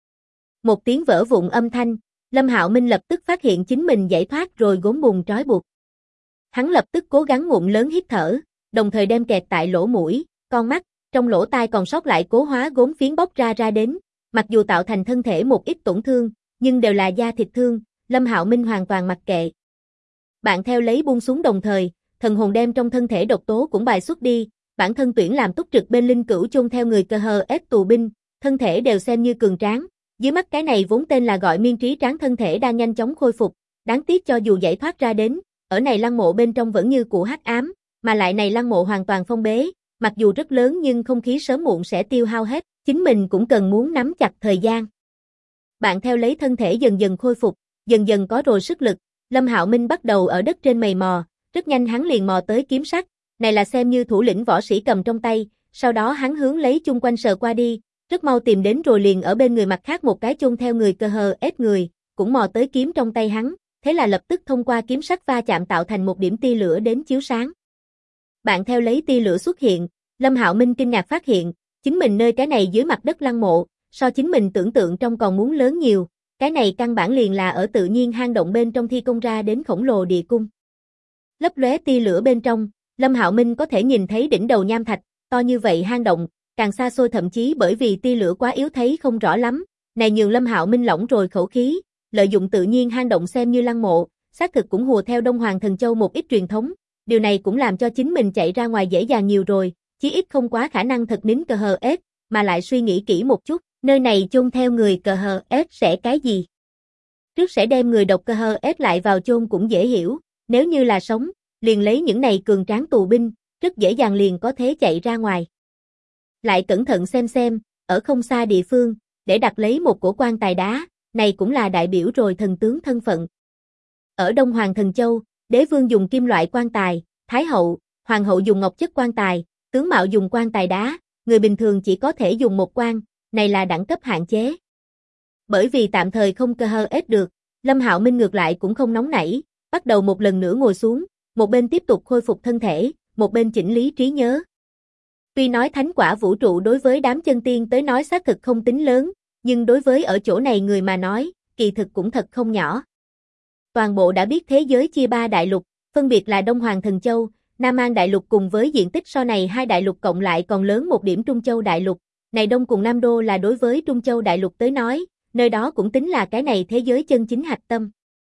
Một tiếng vỡ vụn âm thanh, Lâm Hạo Minh lập tức phát hiện chính mình giải thoát rồi gốm bùn trói buộc. Hắn lập tức cố gắng ngụm lớn hít thở, đồng thời đem kẹt tại lỗ mũi, con mắt, trong lỗ tai còn sót lại cố hóa gốm phiến bóc ra đến, mặc dù tạo thành thân thể một ít tổn thương, nhưng đều là da thịt thương, Lâm Hạo Minh hoàn toàn mặc kệ. Bạn theo lấy buông xuống đồng thời, thần hồn đem trong thân thể độc tố cũng bài xuất đi, bản thân tuyển làm túc trực bên linh cữu chôn theo người KHS tù binh, thân thể đều xem như cường tráng, dưới mắt cái này vốn tên là gọi miên trí tráng thân thể đang nhanh chóng khôi phục, đáng tiếc cho dù giải thoát ra đến, ở này lăng mộ bên trong vẫn như cũ hắc ám, mà lại này lăng mộ hoàn toàn phong bế, mặc dù rất lớn nhưng không khí sớm muộn sẽ tiêu hao hết, chính mình cũng cần muốn nắm chặt thời gian. Bạn theo lấy thân thể dần dần khôi phục, dần dần có rồi sức lực, Lâm Hạo Minh bắt đầu ở đất trên mày mò, rất nhanh hắn liền mò tới kiếm sắt, này là xem như thủ lĩnh võ sĩ cầm trong tay, sau đó hắn hướng lấy chung quanh sờ qua đi, rất mau tìm đến rồi liền ở bên người mặt khác một cái chung theo người KHS người, cũng mò tới kiếm trong tay hắn, thế là lập tức thông qua kiếm sắt va chạm tạo thành một điểm tia lửa đến chiếu sáng. Bạn theo lấy tia lửa xuất hiện, Lâm Hạo Minh kinh ngạc phát hiện, chính mình nơi cái này dưới mặt đất lăng mộ, so chính mình tưởng tượng trong còn muốn lớn nhiều, cái này căn bản liền là ở tự nhiên hang động bên trong thi công ra đến khổng lồ địa cung. Lấp lóe tia lửa bên trong, Lâm Hạo Minh có thể nhìn thấy đỉnh đầu nham thạch, to như vậy hang động, càng xa xôi thậm chí bởi vì tia lửa quá yếu thấy không rõ lắm, này nhường Lâm Hạo Minh lỏng rồi khẩu khí, lợi dụng tự nhiên hang động xem như lăng mộ, xác thực cũng hùa theo Đông Hoàng Thần Châu một ít truyền thống, điều này cũng làm cho chính mình chạy ra ngoài dễ dàng nhiều rồi, chí ít không quá khả năng thật nín cờ hờ ết, mà lại suy nghĩ kỹ một chút, nơi này chôn theo người cờ hờ ết sẽ cái gì? Trước sẽ đem người độc cờ hờ ết lại vào chôn cũng dễ hiểu, nếu như là sống, liền lấy những này cường tráng tù binh, rất dễ dàng liền có thể chạy ra ngoài. Lại cẩn thận xem, ở không xa địa phương, để đặt lấy một cổ quan tài đá, này cũng là đại biểu rồi thần tướng thân phận. Ở Đông Hoàng Thần Châu, đế vương dùng kim loại quan tài, thái hậu, hoàng hậu dùng ngọc chất quan tài, tướng mạo dùng quan tài đá, người bình thường chỉ có thể dùng một quan, này là đẳng cấp hạn chế. Bởi vì tạm thời không cơ hơ ết được, Lâm Hạo Minh ngược lại cũng không nóng nảy, bắt đầu một lần nữa ngồi xuống, một bên tiếp tục khôi phục thân thể, một bên chỉnh lý trí nhớ. Tuy nói thánh quả vũ trụ đối với đám chân tiên tới nói xác thực không tính lớn, nhưng đối với ở chỗ này người mà nói, kỳ thực cũng thật không nhỏ. Toàn bộ đã biết thế giới chia 3 đại lục, phân biệt là Đông Hoàng Thần Châu, Nam An đại lục cùng với diện tích so này 2 đại lục cộng lại còn lớn một điểm Trung Châu đại lục. Này Đông cùng Nam Đô là đối với Trung Châu đại lục tới nói, nơi đó cũng tính là cái này thế giới chân chính hạch tâm.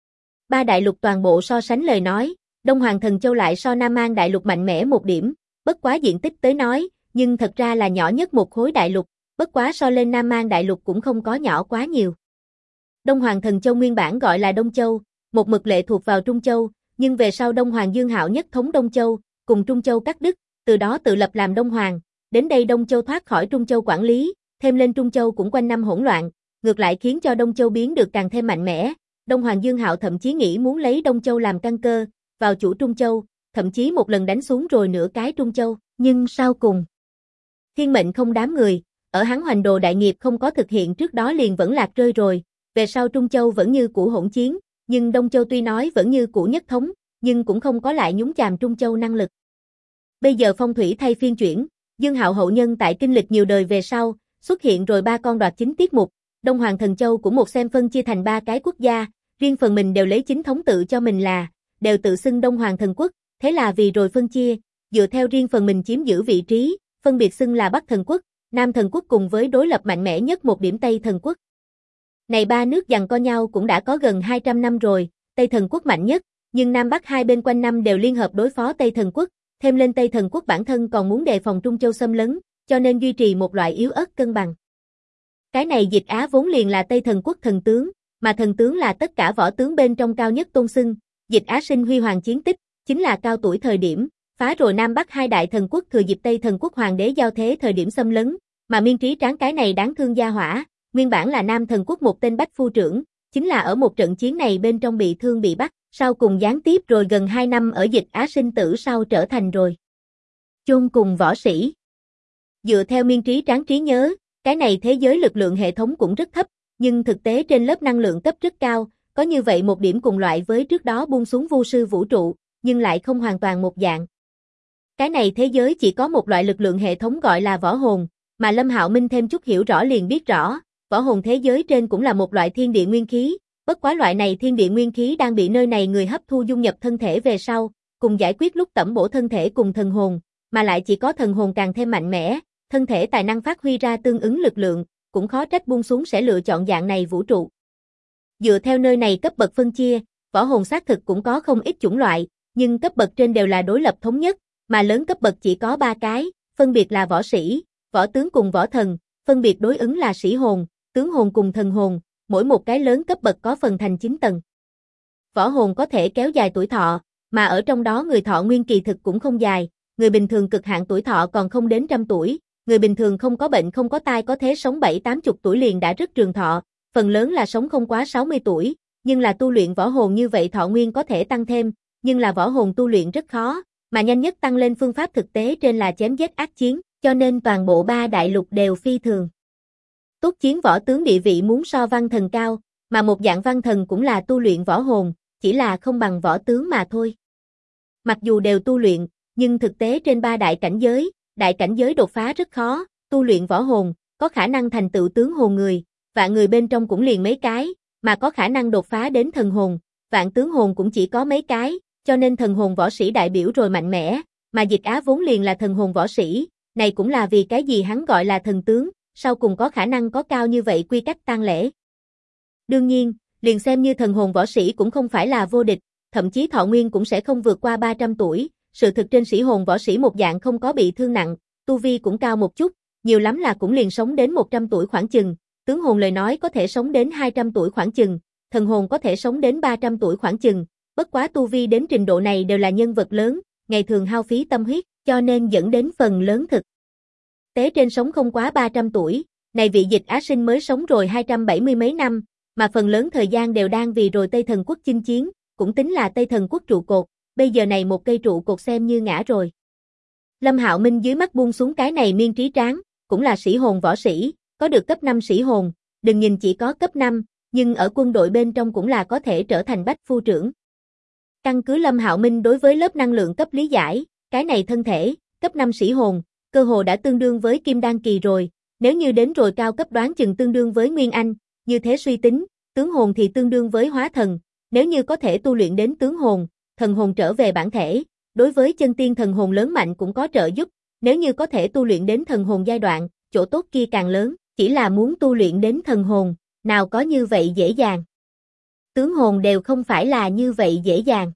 3 đại lục toàn bộ so sánh lời nói, Đông Hoàng Thần Châu lại so Nam An đại lục mạnh mẽ một điểm, bất quá diện tích tới nói, nhưng thật ra là nhỏ nhất một khối đại lục, bất quá so lên Nam An đại lục cũng không có nhỏ quá nhiều. Đông Hoàng Thần Châu nguyên bản gọi là Đông Châu, một mực lệ thuộc vào Trung Châu, nhưng về sau Đông Hoàng Dương Hạo nhất thống Đông Châu, cùng Trung Châu cắt đứt, từ đó tự lập làm Đông Hoàng, đến đây Đông Châu thoát khỏi Trung Châu quản lý, thêm lên Trung Châu cũng quanh năm hỗn loạn, ngược lại khiến cho Đông Châu biến được càng thêm mạnh mẽ, Đông Hoàng Dương Hạo thậm chí nghĩ muốn lấy Đông Châu làm căn cơ, vào chủ Trung Châu, thậm chí một lần đánh xuống rồi nửa cái Trung Châu, nhưng sau cùng thiên mệnh không đám người, ở hắn hoành đồ đại nghiệp không có thực hiện trước đó liền vẫn lạc rơi rồi, về sau Trung Châu vẫn như cũ hỗn chiến, nhưng Đông Châu tuy nói vẫn như cũ nhất thống, nhưng cũng không có lại nhúng chàm Trung Châu năng lực. Bây giờ phong thủy thay phiên chuyển, Dương Hạo hậu nhân tại kinh lịch nhiều đời về sau, xuất hiện rồi 3 con đoạt chính tiết mục, Đông Hoàng Thần Châu cũng một xem phân chia thành 3 cái quốc gia, riêng phần mình đều lấy chính thống tự cho mình là, đều tự xưng Đông Hoàng Thần Quốc, thế là vì rồi phân chia, dựa theo riêng phần mình chiếm giữ vị trí, phân biệt xưng là Bắc Thần Quốc, Nam Thần Quốc cùng với đối lập mạnh mẽ nhất một điểm Tây Thần Quốc. Này 3 nước giằng co nhau cũng đã có gần 200 năm rồi, Tây Thần Quốc mạnh nhất, nhưng Nam Bắc hai bên quanh năm đều liên hợp đối phó Tây Thần Quốc, thêm lên Tây Thần Quốc bản thân còn muốn đề phòng Trung Châu xâm lấn, cho nên duy trì một loại yếu ớt cân bằng. Cái này Dịch Á vốn liền là Tây Thần Quốc thần tướng, mà thần tướng là tất cả võ tướng bên trong cao nhất tôn xưng, Dịch Á sinh huy hoàng chiến tích, chính là cao tuổi thời điểm, phá rồi Nam Bắc hai đại thần quốc thừa dịp Tây Thần Quốc hoàng đế giao thế thời điểm xâm lấn, mà Miên Trí Tráng cái này đáng thương gia hỏa, nguyên bản là Nam Thần Quốc một tên bách phu trưởng, chính là ở một trận chiến này bên trong bị thương bị bắt, sau cùng gián tiếp rồi gần 2 năm ở Dịch Á sinh tử sau trở thành rồi chôn cùng võ sĩ. Dựa theo Miên Trí Tráng trí nhớ, cái này thế giới lực lượng hệ thống cũng rất thấp, nhưng thực tế trên lớp năng lượng cấp rất cao, có như vậy một điểm cùng loại với trước đó buông xuống vu sư vũ trụ, nhưng lại không hoàn toàn một dạng. Cái này thế giới chỉ có một loại lực lượng hệ thống gọi là võ hồn, mà Lâm Hạo Minh thêm chút hiểu rõ liền biết rõ, võ hồn thế giới trên cũng là một loại thiên địa nguyên khí, bất quá loại này thiên địa nguyên khí đang bị nơi này người hấp thu dung nhập thân thể về sau, cùng giải quyết lúc tẩm bổ thân thể cùng thần hồn, mà lại chỉ có thần hồn càng thêm mạnh mẽ, thân thể tài năng phát huy ra tương ứng lực lượng, cũng khó trách buông xuống sẽ lựa chọn dạng này vũ trụ. Dựa theo nơi này cấp bậc phân chia, võ hồn xác thực cũng có không ít chủng loại, nhưng cấp bậc trên đều là đối lập thống nhất, mà lớn cấp bậc chỉ có 3 cái, phân biệt là võ sĩ, võ tướng cùng võ thần, phân biệt đối ứng là sĩ hồn, tướng hồn cùng thần hồn, mỗi một cái lớn cấp bậc có phần thành 9 tầng. Võ hồn có thể kéo dài tuổi thọ, mà ở trong đó người thọ nguyên kỳ thực cũng không dài, người bình thường cực hạn tuổi thọ còn không đến 100 tuổi, người bình thường không có bệnh không có tai có thể sống 7-80 tuổi liền đã rất trường thọ, phần lớn là sống không quá 60 tuổi, nhưng là tu luyện võ hồn như vậy thọ nguyên có thể tăng thêm, nhưng là võ hồn tu luyện rất khó, mà nhanh nhất tăng lên phương pháp thực tế trên là chém giết ác chiến, cho nên toàn bộ 3 đại lục đều phi thường. Tốt chiến võ tướng địa vị muốn so văn thần cao, mà một dạng văn thần cũng là tu luyện võ hồn, chỉ là không bằng võ tướng mà thôi. Mặc dù đều tu luyện, nhưng thực tế trên 3 đại cảnh giới đột phá rất khó, tu luyện võ hồn, có khả năng thành tựu tướng hồn người, vạn người bên trong cũng liền mấy cái, mà có khả năng đột phá đến thần hồn, vạn tướng hồn cũng chỉ có mấy cái, cho nên thần hồn võ sĩ đại biểu rồi mạnh mẽ, mà Dịch Á vốn liền là thần hồn võ sĩ, này cũng là vì cái gì hắn gọi là thần tướng, sau cùng có khả năng có cao như vậy quy cách tang lễ. Đương nhiên, liền xem như thần hồn võ sĩ cũng không phải là vô địch, thậm chí thọ nguyên cũng sẽ không vượt qua 300 tuổi, sự thực trên sĩ hồn võ sĩ một dạng không có bị thương nặng, tu vi cũng cao một chút, nhiều lắm là cũng liền sống đến 100 tuổi khoảng chừng, tướng hồn lời nói có thể sống đến 200 tuổi khoảng chừng, thần hồn có thể sống đến 300 tuổi khoảng chừng, bất quá tu vi đến trình độ này đều là nhân vật lớn, ngày thường hao phí tâm huyết, cho nên dẫn đến phần lớn thực tế trên sống không quá 300 tuổi, này vị Dịch Á Sinh mới sống rồi 270 mấy năm, mà phần lớn thời gian đều đang vì rồi Tây Thần Quốc chinh chiến, cũng tính là Tây Thần Quốc trụ cột, bây giờ này một cây trụ cột xem như ngã rồi. Lâm Hạo Minh dưới mắt buông xuống cái này Miên Trí Tráng, cũng là sĩ hồn võ sĩ, có được cấp 5 sĩ hồn, đừng nhìn chỉ có cấp 5, nhưng ở quân đội bên trong cũng là có thể trở thành bách phu trưởng. Căn cứ Lâm Hạo Minh đối với lớp năng lượng cấp lý giải, cái này thân thể, cấp 5 sĩ hồn, cơ hồ đã tương đương với Kim Đan kỳ rồi, nếu như đến rồi cao cấp đoán chừng tương đương với Nguyên Anh, như thế suy tính, tướng hồn thì tương đương với hóa thần, nếu như có thể tu luyện đến tướng hồn, thần hồn trở về bản thể, đối với chân tiên thần hồn lớn mạnh cũng có trợ giúp, nếu như có thể tu luyện đến thần hồn giai đoạn, chỗ tốt kia càng lớn, chỉ là muốn tu luyện đến thần hồn, nào có như vậy dễ dàng. Tướng hồn đều không phải là như vậy dễ dàng.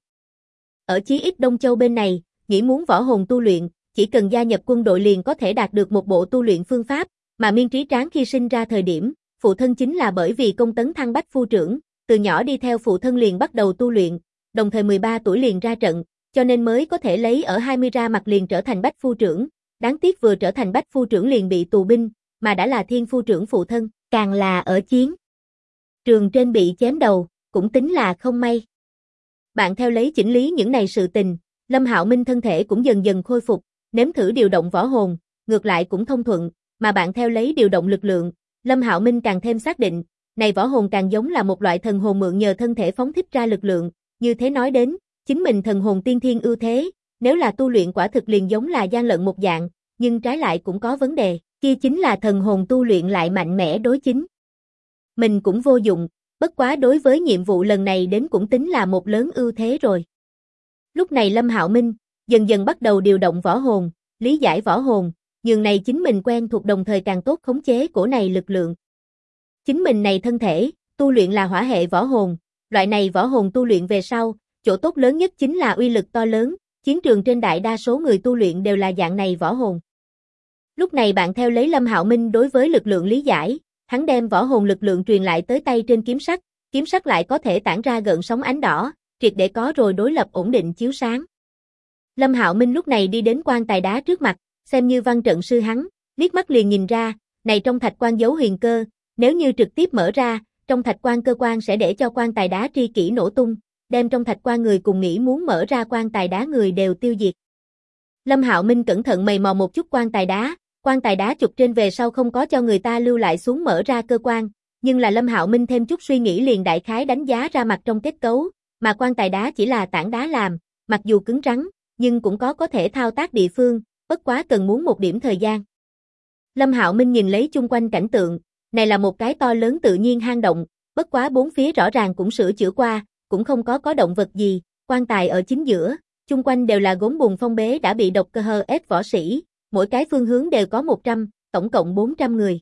Ở chí ít Đông Châu bên này, nghĩ muốn võ hồn tu luyện, chỉ cần gia nhập quân đội liền có thể đạt được một bộ tu luyện phương pháp, mà Miên Trí Tráng khi sinh ra thời điểm, phụ thân chính là bởi vì công tấn thăng bách phu trưởng, từ nhỏ đi theo phụ thân liền bắt đầu tu luyện, đồng thời 13 tuổi liền ra trận, cho nên mới có thể lấy ở 20 ra mặt liền trở thành bách phu trưởng, đáng tiếc vừa trở thành bách phu trưởng liền bị tù binh, mà đã là thiên phu trưởng phụ thân, càng là ở chiến trường trên bị chém đầu, cũng tính là không may. Bạn theo lấy chỉnh lý những này sự tình, Lâm Hạo Minh thân thể cũng dần dần khôi phục, nếm thử điều động võ hồn, ngược lại cũng thông thuận, mà bạn theo lấy điều động lực lượng, Lâm Hạo Minh càng thêm xác định, này võ hồn càng giống là một loại thần hồn mượn nhờ thân thể phóng thích ra lực lượng, như thế nói đến, chính mình thần hồn tiên thiên ưu thế, nếu là tu luyện quả thực liền giống là gian lận một dạng, nhưng trái lại cũng có vấn đề, kia chính là thần hồn tu luyện lại mạnh mẽ đối chính. Mình cũng vô dụng, bất quá đối với nhiệm vụ lần này đến cũng tính là một lớn ưu thế rồi. Lúc này Lâm Hạo Minh, dần dần bắt đầu điều động võ hồn, lý giải võ hồn, nhường này chính mình quen thuộc đồng thời càng tốt khống chế cổ này lực lượng. Chính mình này thân thể, tu luyện là hỏa hệ võ hồn, loại này võ hồn tu luyện về sau, chỗ tốt lớn nhất chính là uy lực to lớn, chiến trường trên đại đa số người tu luyện đều là dạng này võ hồn. Lúc này bạn theo lấy Lâm Hạo Minh đối với lực lượng lý giải, hắn đem võ hồn lực lượng truyền lại tới tay trên kiếm sắc lại có thể tản ra gợn sóng ánh đỏ, triệt để có rồi đối lập ổn định chiếu sáng. Lâm Hạo Minh lúc này đi đến quan tài đá trước mặt, xem như văn trận sư hắn, liếc mắt liền nhìn ra, này trong thạch quan giấu huyền cơ, nếu như trực tiếp mở ra, trong thạch quan cơ quan sẽ để cho quan tài đá tri kỷ nổ tung, đem trong thạch quan người cùng nghĩ muốn mở ra quan tài đá người đều tiêu diệt. Lâm Hạo Minh cẩn thận mày mò một chút quan tài đá chụp trên về sau không có cho người ta lưu lại xuống mở ra cơ quan, nhưng là Lâm Hạo Minh thêm chút suy nghĩ liền đại khái đánh giá ra mặt trong kết cấu, mà quan tài đá chỉ là tảng đá làm, mặc dù cứng rắn, nhưng cũng có thể thao tác địa phương, bất quá cần muốn một điểm thời gian. Lâm Hạo Minh nhìn lấy chung quanh cảnh tượng, này là một cái to lớn tự nhiên hang động, bất quá bốn phía rõ ràng cũng sửa chữa qua, cũng không có động vật gì, quan tài ở chính giữa, chung quanh đều là gốm bùn phong bế đã bị độc cơ hơ ép võ sĩ, mỗi cái phương hướng đều có 100, tổng cộng 400 người.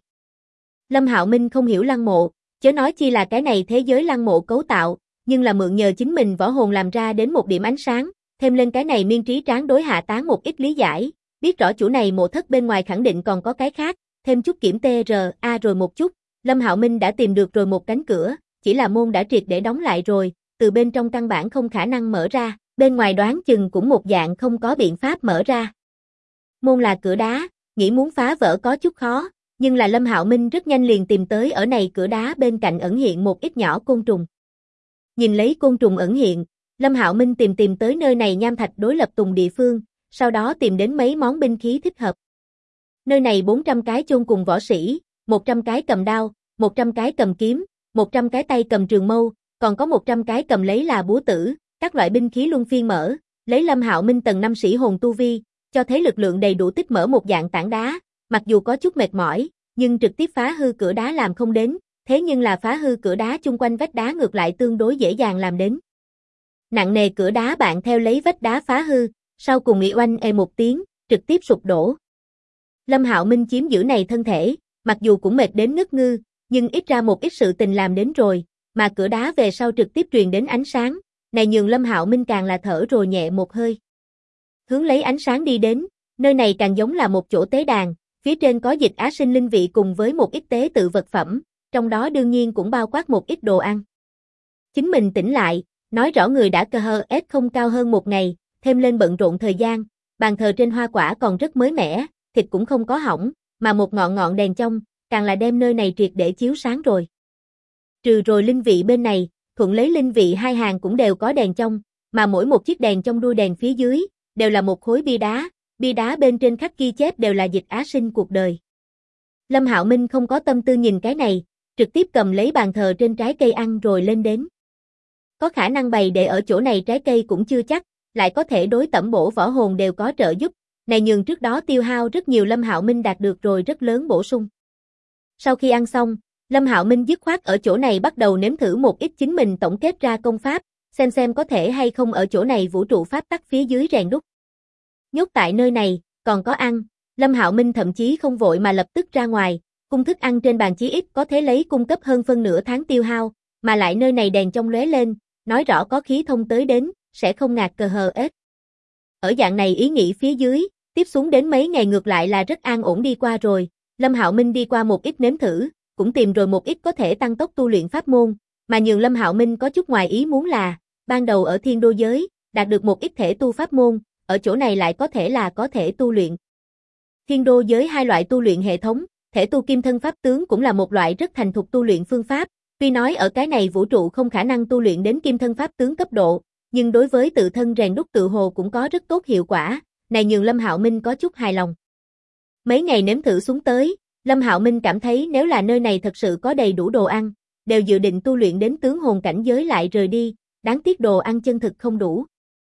Lâm Hạo Minh không hiểu lăng mộ, chớ nói chi là cái này thế giới lăng mộ cấu tạo, nhưng là mượn nhờ chính mình võ hồn làm ra đến một điểm ánh sáng, thêm lên cái này Miên Trí Tráng đối Hạ Tán một ít lý giải, biết rõ chủ này mộ thất bên ngoài khẳng định còn có cái khác, thêm chút kiểm TRA rồi một chút, Lâm Hạo Minh đã tìm được rồi một cánh cửa, chỉ là môn đã triệt để đóng lại rồi, từ bên trong căn bản không khả năng mở ra, bên ngoài đoán chừng cũng một dạng không có biện pháp mở ra. Môn là cửa đá, nghĩ muốn phá vỡ có chút khó, nhưng là Lâm Hạo Minh rất nhanh liền tìm tới ở này cửa đá bên cạnh ẩn hiện một ít nhỏ côn trùng. Nhìn lấy côn trùng ẩn hiện, Lâm Hạo Minh tìm tới nơi này nham thạch đối lập tùng địa phương, sau đó tìm đến mấy món binh khí thích hợp. Nơi này 400 cái chôn cùng võ sĩ, 100 cái cầm đao, 100 cái cầm kiếm, 100 cái tay cầm trường mâu, còn có 100 cái cầm lấy là búa tử, các loại binh khí luân phiên mở, lấy Lâm Hạo Minh tầng 5 sĩ hồn tu vi, cho thấy lực lượng đầy đủ tích mở một dạng tảng đá, mặc dù có chút mệt mỏi, nhưng trực tiếp phá hư cửa đá làm không đến, thế nhưng là phá hư cửa đá chung quanh vách đá ngược lại tương đối dễ dàng làm đến. Nặng nề cửa đá bạn theo lấy vách đá phá hư, sau cùng ị oanh một tiếng, trực tiếp sụp đổ. Lâm Hạo Minh chiếm giữ này thân thể, mặc dù cũng mệt đến ngất ngư, nhưng ít ra một ít sự tình làm đến rồi, mà cửa đá về sau trực tiếp truyền đến ánh sáng, này nhường Lâm Hạo Minh càng là thở rồi nhẹ một hơi. Hướng lấy ánh sáng đi đến, nơi này càng giống là một chỗ tế đàn, phía trên có dịch á sinh linh vị cùng với một ít tế tự vật phẩm, trong đó đương nhiên cũng bao quát một ít đồ ăn. Chính mình tỉnh lại, nói rõ người đã KHS không cao hơn một ngày, thêm lên bận rộn thời gian, bàn thờ trên hoa quả còn rất mới mẻ, thịt cũng không có hỏng, mà một ngọn đèn trong, càng là đem nơi này triệt để chiếu sáng rồi. Trừ rồi linh vị bên này, thuận lấy linh vị hai hàng cũng đều có đèn trong, mà mỗi một chiếc đèn trong đuôi đèn phía dưới, đều là một khối bia đá bên trên khắc ghi chép đều là dịch á sinh cuộc đời. Lâm Hạo Minh không có tâm tư nhìn cái này, trực tiếp cầm lấy bàn thờ trên trái cây ăn rồi lên đến. Có khả năng bày để ở chỗ này trái cây cũng chưa chắc, lại có thể đối tẩm bổ võ hồn đều có trợ giúp, này nhường trước đó tiêu hao rất nhiều Lâm Hạo Minh đạt được rồi rất lớn bổ sung. Sau khi ăn xong, Lâm Hạo Minh dứt khoát ở chỗ này bắt đầu nếm thử một ít chính mình tổng kết ra công pháp, xem có thể hay không ở chỗ này vũ trụ pháp tắc phía dưới rèn đúc. Nhốt tại nơi này, còn có ăn, Lâm Hạo Minh thậm chí không vội mà lập tức ra ngoài, cung thức ăn trên bàn chí ít có thể lấy cung cấp hơn phân nửa tháng tiêu hao, mà lại nơi này đèn trong lóe lên, nói rõ có khí thông tới đến, sẽ không ngạt KHS. Ở dạng này ý nghĩ phía dưới, tiếp xuống đến mấy ngày ngược lại là rất an ổn đi qua rồi, Lâm Hạo Minh đi qua một ít nếm thử, cũng tìm rồi một ít có thể tăng tốc tu luyện pháp môn, mà nhường Lâm Hạo Minh có chút ngoài ý muốn là, ban đầu ở thiên đô giới, đạt được một ít thể tu pháp môn, ở chỗ này lại có thể tu luyện. Thiên đô giới hai loại tu luyện hệ thống, thể tu kim thân pháp tướng cũng là một loại rất thành thục tu luyện phương pháp, tuy nói ở cái này vũ trụ không khả năng tu luyện đến kim thân pháp tướng cấp độ, nhưng đối với tự thân rèn đúc tự hồ cũng có rất tốt hiệu quả, này nhường Lâm Hạo Minh có chút hài lòng. Mấy ngày nếm thử xuống tới, Lâm Hạo Minh cảm thấy nếu là nơi này thật sự có đầy đủ đồ ăn, đều dự định tu luyện đến tướng hồn cảnh giới lại rời đi, đáng tiếc đồ ăn chân thực không đủ.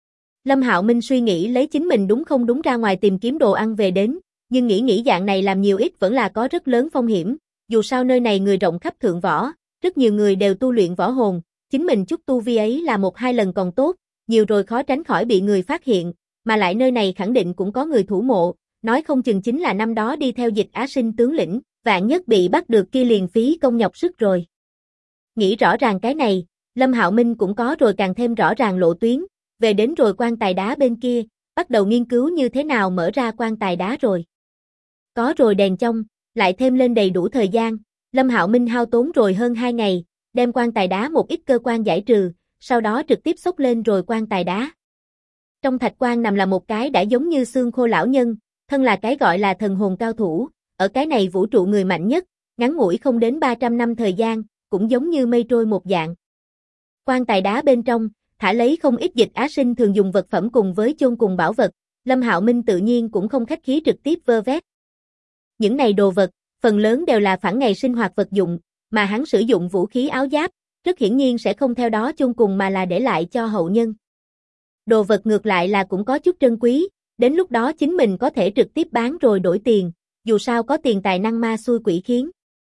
Lâm Hạo Minh suy nghĩ lấy chính mình đúng không đúng ra ngoài tìm kiếm đồ ăn về đến, nhưng nghĩ dạng này làm nhiều ít vẫn là có rất lớn phong hiểm, dù sao nơi này người rộng khắp thượng võ, rất nhiều người đều tu luyện võ hồn, chính mình chút tu vi ấy là một hai lần còn tốt, nhiều rồi khó tránh khỏi bị người phát hiện, mà lại nơi này khẳng định cũng có người thủ mộ, nói không chừng chính là năm đó đi theo dịch á sinh tướng lĩnh, vạn nhất bị bắt được kia liền phí công nhọc sức rồi. Nghĩ rõ ràng cái này, Lâm Hạo Minh cũng có rồi càng thêm rõ ràng lộ tuyến, về đến rồi quan tài đá bên kia, bắt đầu nghiên cứu như thế nào mở ra quan tài đá rồi. Có rồi đèn trong, lại thêm lên đầy đủ thời gian, Lâm Hạo Minh hao tốn rồi hơn 2 ngày, đem quan tài đá một ít cơ quan giải trừ, sau đó trực tiếp xốc lên rồi quan tài đá. Trong thạch quan nằm là một cái đã giống như xương khô lão nhân, thân là cái gọi là thần hồn cao thủ, ở cái này vũ trụ người mạnh nhất, ngắn ngủi không đến 300 năm thời gian, cũng giống như mây trôi một dạng. Quan tài đá bên trong, thả lấy không ít dịch á sinh thường dùng vật phẩm cùng với chôn cùng bảo vật, Lâm Hạo Minh tự nhiên cũng không khách khí trực tiếp vơ vét. Những này đồ vật, phần lớn đều là phản ngày sinh hoạt vật dụng, mà hắn sử dụng vũ khí áo giáp, rất hiển nhiên sẽ không theo đó chôn cùng mà là để lại cho hậu nhân. Đồ vật ngược lại là cũng có chút trân quý, đến lúc đó chính mình có thể trực tiếp bán rồi đổi tiền, dù sao có tiền tài năng ma xui quỷ khiến.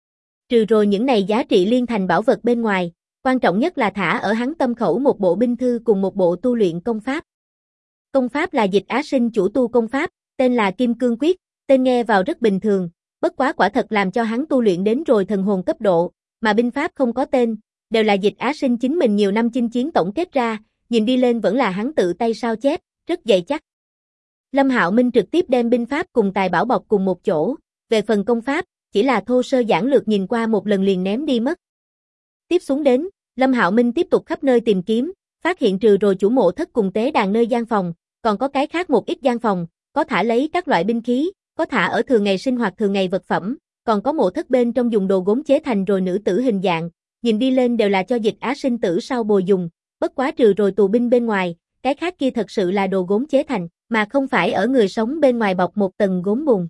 Trừ rồi những này giá trị liên thành bảo vật bên ngoài, quan trọng nhất là thả ở hắn tâm khẩu một bộ binh thư cùng một bộ tu luyện công pháp. Công pháp là dịch á sinh chủ tu công pháp, tên là Kim Cương Quyết, tên nghe vào rất bình thường, bất quá quả thật làm cho hắn tu luyện đến rồi thần hồn cấp độ, mà binh pháp không có tên, đều là dịch á sinh chính mình nhiều năm chinh chiến tổng kết ra, nhìn đi lên vẫn là hắn tự tay sao chép, rất dày chắc. Lâm Hạo Minh trực tiếp đem binh pháp cùng tài bảo bọc cùng một chỗ, về phần công pháp, chỉ là thô sơ giản lược nhìn qua một lần liền ném đi mất. Tiếp xuống đến, Lâm Hạo Minh tiếp tục khắp nơi tìm kiếm, phát hiện trừ rồi chủ mộ thất cùng tế đàn nơi gian phòng, còn có cái khác một ít gian phòng, có thả lấy các loại binh khí, có thả ở thường ngày sinh hoạt thường ngày vật phẩm, còn có mộ thất bên trong dùng đồ gốm chế thành rồi nữ tử hình dạng, nhìn đi lên đều là cho dịch á sinh tử sau bồi dùng, bất quá trừ rồi tù binh bên ngoài, cái khác kia thật sự là đồ gốm chế thành, mà không phải ở người sống bên ngoài bọc một tầng gốm bùn.